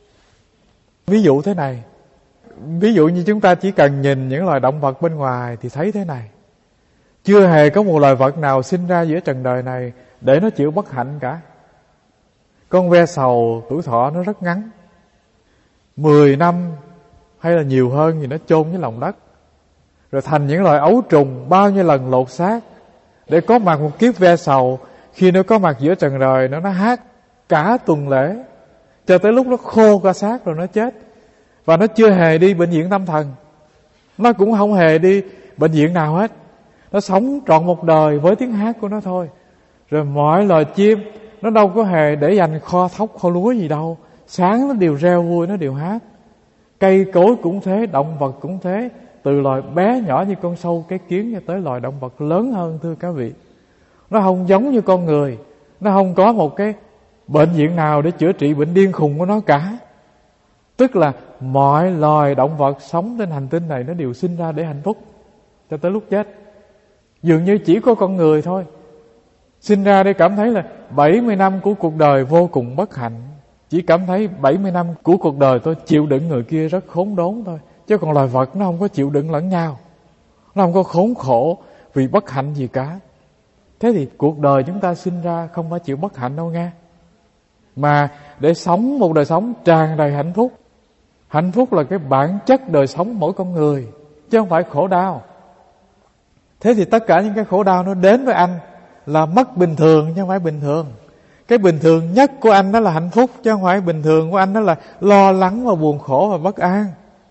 [SPEAKER 1] Ví dụ thế này, ví dụ như chúng ta chỉ cần nhìn những loài động vật bên ngoài thì thấy thế này. Chưa hề có một loài vật nào sinh ra giữa trần đời này để nó chịu bất hạnh cả. Con ve sầu tuổi thọ nó rất ngắn, mười năm hay là nhiều hơn thì nó chôn với lòng đất, rồi thành những loài ấu trùng bao nhiêu lần lột xác để có mặt một kiếp ve sầu. Khi nó có mặt giữa trần đời, nó nó hát cả tuần lễ cho tới lúc nó khô cả xác rồi nó chết. Và nó chưa hề đi bệnh viện tâm thần, nó cũng không hề đi bệnh viện nào hết. Nó sống trọn một đời với tiếng hát của nó thôi. Rồi mọi loài chim nó đâu có hề để dành kho thóc kho lúa gì đâu, sáng nó đều reo vui, nó đều hát. Cây cối cũng thế, động vật cũng thế, từ loài bé nhỏ như con sâu cái kiến cho tới loài động vật lớn hơn. Thưa các vị, nó không giống như con người, nó không có một cái bệnh viện nào để chữa trị bệnh điên khùng của nó cả. Tức là mọi loài động vật sống trên hành tinh này nó đều sinh ra để hạnh phúc cho tới lúc chết. Dường như chỉ có con người thôi sinh ra để cảm thấy là bảy mươi năm của cuộc đời vô cùng bất hạnh,
[SPEAKER 2] Chỉ cảm thấy bảy mươi năm của cuộc đời tôi chịu đựng người kia rất khốn đốn thôi. Chứ còn loài vật nó không có chịu đựng lẫn nhau, nó không có khốn khổ vì bất hạnh gì cả. Thế thì cuộc đời chúng ta sinh ra không phải chịu bất hạnh đâu nghe, mà để sống một đời sống tràn đầy hạnh phúc. Hạnh phúc là cái bản chất đời sống mỗi con người, chứ không phải khổ đau. Thế thì tất cả những cái khổ đau nó đến với anh là mất bình thường chứ không phải bình thường. Cái bình thường nhất của anh đó là hạnh phúc, chứ không phải bình thường của anh đó là lo lắng và buồn khổ và bất an.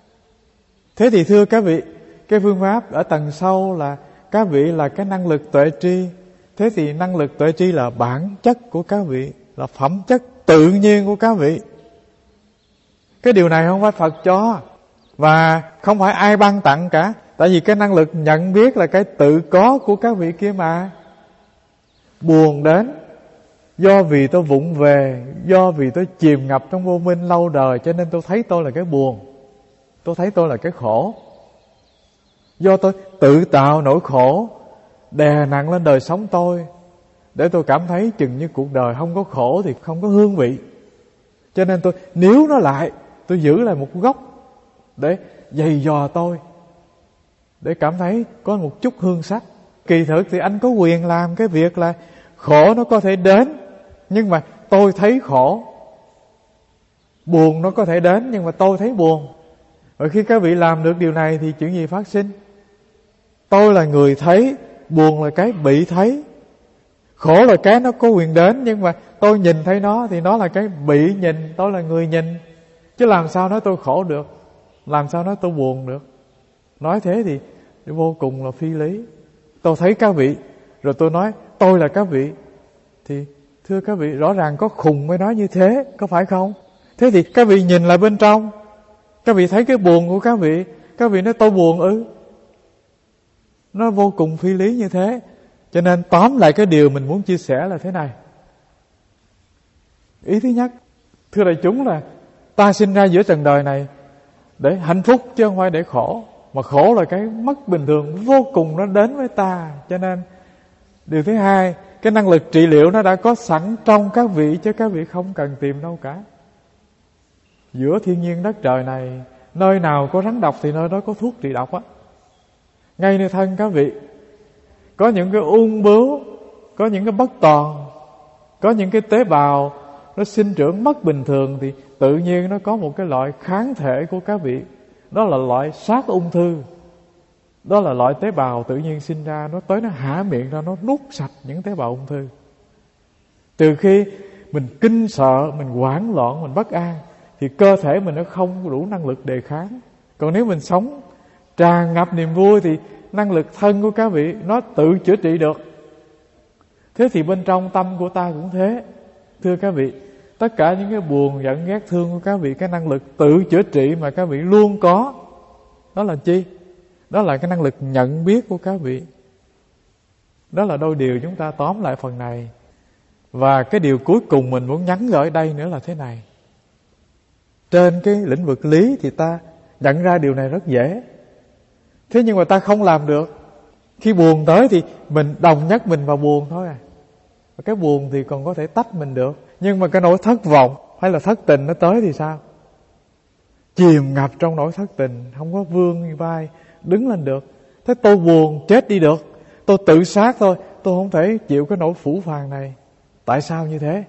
[SPEAKER 2] Thế thì thưa các vị, cái phương pháp ở tầng sâu là các vị là cái năng lực tuệ tri. Thế thì năng lực tuệ tri là bản chất của các vị, là phẩm chất tự nhiên của các vị. Cái điều này không phải Phật cho, và không phải ai ban tặng cả. Tại vì cái năng lực nhận biết là cái tự có của các vị kia mà. Buồn đến do vì tôi vụng về, do vì tôi chìm ngập trong vô minh lâu đời, cho nên tôi thấy tôi là cái buồn, tôi thấy tôi là cái khổ. Do tôi tự tạo nỗi khổ đè nặng lên đời sống tôi, để tôi cảm thấy chừng như cuộc đời không có khổ thì không có hương vị. Cho nên tôi níu nó lại, tôi giữ lại một góc để giày dò tôi, để cảm thấy có một chút hương sắc. Kỳ thực thì anh có quyền làm cái việc là khổ nó có thể đến, nhưng mà tôi thấy khổ. Buồn nó có thể đến, nhưng mà tôi thấy buồn. Và khi các vị làm được điều này thì chuyện gì phát sinh? Tôi là người thấy, buồn là cái bị thấy. Khổ là cái nó có quyền đến, nhưng mà tôi nhìn thấy nó thì nó là cái bị nhìn, tôi là người nhìn. Chứ làm sao nói tôi khổ được, làm sao nói tôi buồn được. Nói thế thì vô cùng là phi lý. Tôi thấy các vị, rồi tôi nói tôi là các vị, thì thưa các vị, rõ ràng có khùng mới nói như thế, có phải không? Thế thì các vị nhìn lại bên trong, các vị thấy cái buồn của các vị, các vị nói tôi buồn ư? Nó vô cùng phi lý như thế. Cho nên tóm lại cái điều mình muốn chia sẻ là thế này. Ý thứ nhất, thưa đại chúng, là ta sinh ra giữa trần đời này để hạnh phúc chứ không phải để khổ. Mà khổ là cái mất bình thường vô cùng nó đến với ta. Cho nên điều thứ hai, cái năng lực trị liệu nó đã có sẵn trong các vị, chứ các vị không cần tìm đâu cả. Giữa thiên nhiên đất trời này, nơi nào có rắn độc thì nơi đó có thuốc trị độc á. Ngay nơi thân các vị có những cái ung bướu, có những cái bất toàn, có những cái tế bào nó sinh trưởng mất bình thường, thì tự nhiên nó có một cái loại kháng thể của các vị. Đó là loại sát ung thư. Đó là loại tế bào tự nhiên sinh ra, nó tới nó há miệng ra, nó nuốt sạch những tế bào ung thư. Từ khi mình kinh sợ, mình hoảng loạn, mình bất an, thì cơ thể mình nó không đủ năng lực đề kháng. Còn nếu mình sống tràn ngập niềm vui thì năng lực thân của các vị nó tự chữa trị được. Thế thì bên trong tâm của ta cũng thế. Thưa các vị, tất cả những cái buồn, giận, ghét, thương của các vị, cái năng lực tự chữa trị mà các vị luôn có, đó là chi? Đó là cái năng lực nhận biết của các vị. Đó là đôi điều chúng ta tóm lại phần này. Và cái điều cuối cùng mình muốn nhắn gửi đây nữa là thế này. Trên cái lĩnh vực lý thì ta nhận ra điều này rất dễ. Thế nhưng mà ta không làm được. Khi buồn tới thì mình đồng nhất mình vào buồn thôi à. Và cái buồn thì còn có thể tách mình được. Nhưng mà cái nỗi thất vọng hay là thất tình nó tới thì sao? Chìm ngập trong nỗi thất tình, không có vươn vai đứng lên được. Thế tôi buồn chết đi được, tôi tự sát thôi, tôi không thể chịu cái nỗi phủ phàng này. Tại sao như thế?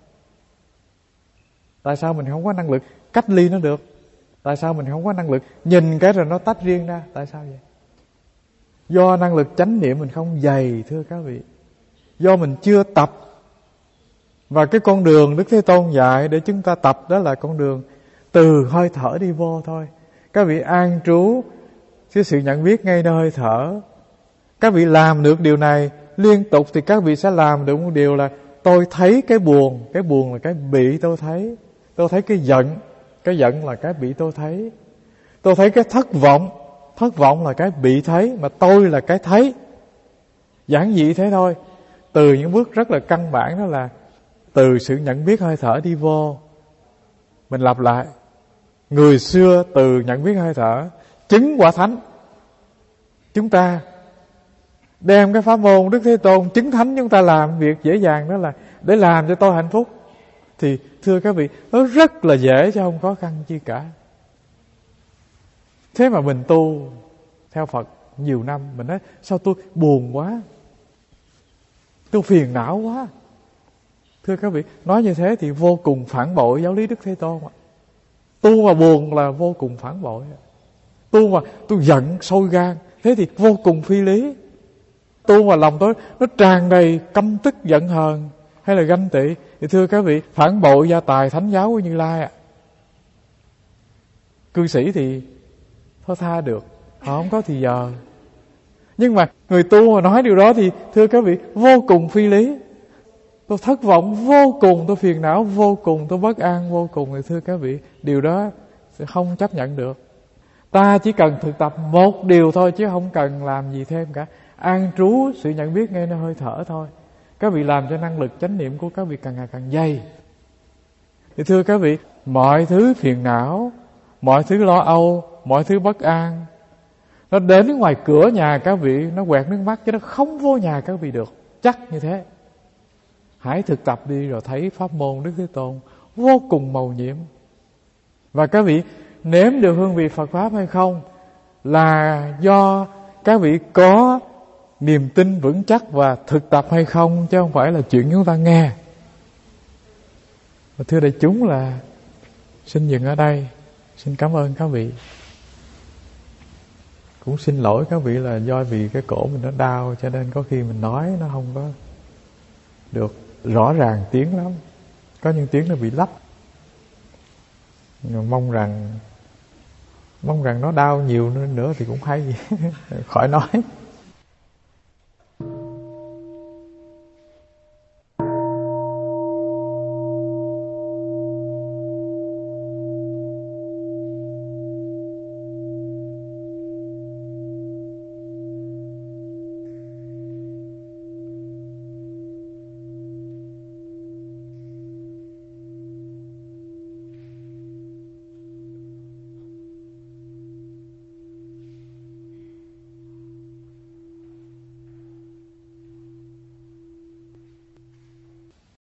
[SPEAKER 2] Tại sao mình không có năng lực cách ly nó được? Tại sao mình không có năng lực nhìn cái rồi nó tách riêng ra? Tại sao vậy? Do năng lực chánh niệm mình không dày, thưa các vị. Do mình chưa tập. Và cái con đường Đức Thế Tôn dạy để chúng ta tập, đó là con đường từ hơi thở đi vô thôi. Các vị an trú cái sự nhận biết ngay nơi hơi thở. Các vị làm được điều này liên tục thì các vị sẽ làm được một điều là tôi thấy cái buồn. Cái buồn là cái bị tôi thấy. Tôi thấy cái giận. Cái giận là cái bị tôi thấy. Tôi thấy cái thất vọng. Thất vọng là cái bị thấy, mà tôi là cái thấy. Giản dị thế thôi. Từ những bước rất là căn bản, đó là từ sự nhận biết hơi thở đi vô. Mình lặp lại. Người xưa từ nhận biết hơi thở chứng quả thánh. Chúng ta đem cái pháp môn Đức Thế Tôn chứng thánh, chúng ta làm việc dễ dàng, đó là để làm cho tôi hạnh phúc. thì thưa các vị, nó rất là dễ chứ không khó khăn chi cả. Thế mà mình tu theo Phật nhiều năm, mình nói sao tôi buồn quá, tôi phiền não quá. Thưa các vị, nói như thế thì vô cùng phản bội giáo lý Đức Thế Tôn. Tu mà buồn là vô cùng phản bội. Tu mà tôi giận sôi gan, thế thì vô cùng phi lý. Tu mà lòng tôi nó tràn đầy căm tức giận hờn hay là ganh tị, thì thưa các vị, phản bội gia tài thánh giáo của Như Lai ạ. Cư sĩ thì thôi tha được, họ không có thì giờ. Nhưng mà người tu mà nói điều đó thì thưa các vị, vô cùng phi lý. Tôi thất vọng vô cùng, tôi phiền não vô cùng, tôi bất an vô cùng, thì thưa các vị, điều đó sẽ không chấp nhận được. Ta chỉ cần thực tập một điều thôi, chứ không cần làm gì thêm cả. An trú sự nhận biết ngay nơi hơi thở thôi. Các vị làm cho năng lực chánh niệm của các vị càng ngày càng dày. Thì thưa các vị, mọi thứ phiền não, mọi thứ lo âu, mọi thứ bất an, nó đến ngoài cửa nhà các vị, nó quẹt nước mắt chứ nó không vô nhà các vị được. Chắc như thế. Hãy thực tập đi rồi thấy pháp môn Đức Thế Tôn vô cùng mầu nhiệm. Và các vị nếm được hương vị Phật Pháp hay không là do các vị có niềm tin vững chắc và thực tập hay không, chứ không phải là chuyện chúng ta nghe. Và thưa đại chúng, là xin dừng ở đây. Xin cảm ơn các vị. Cũng xin lỗi các vị là do vì cái cổ mình nó đau, cho nên có khi mình nói nó không có được rõ ràng tiếng lắm. Có những tiếng nó bị lắp. Mong rằng Mong rằng nó đau nhiều nữa thì cũng hay khỏi nói.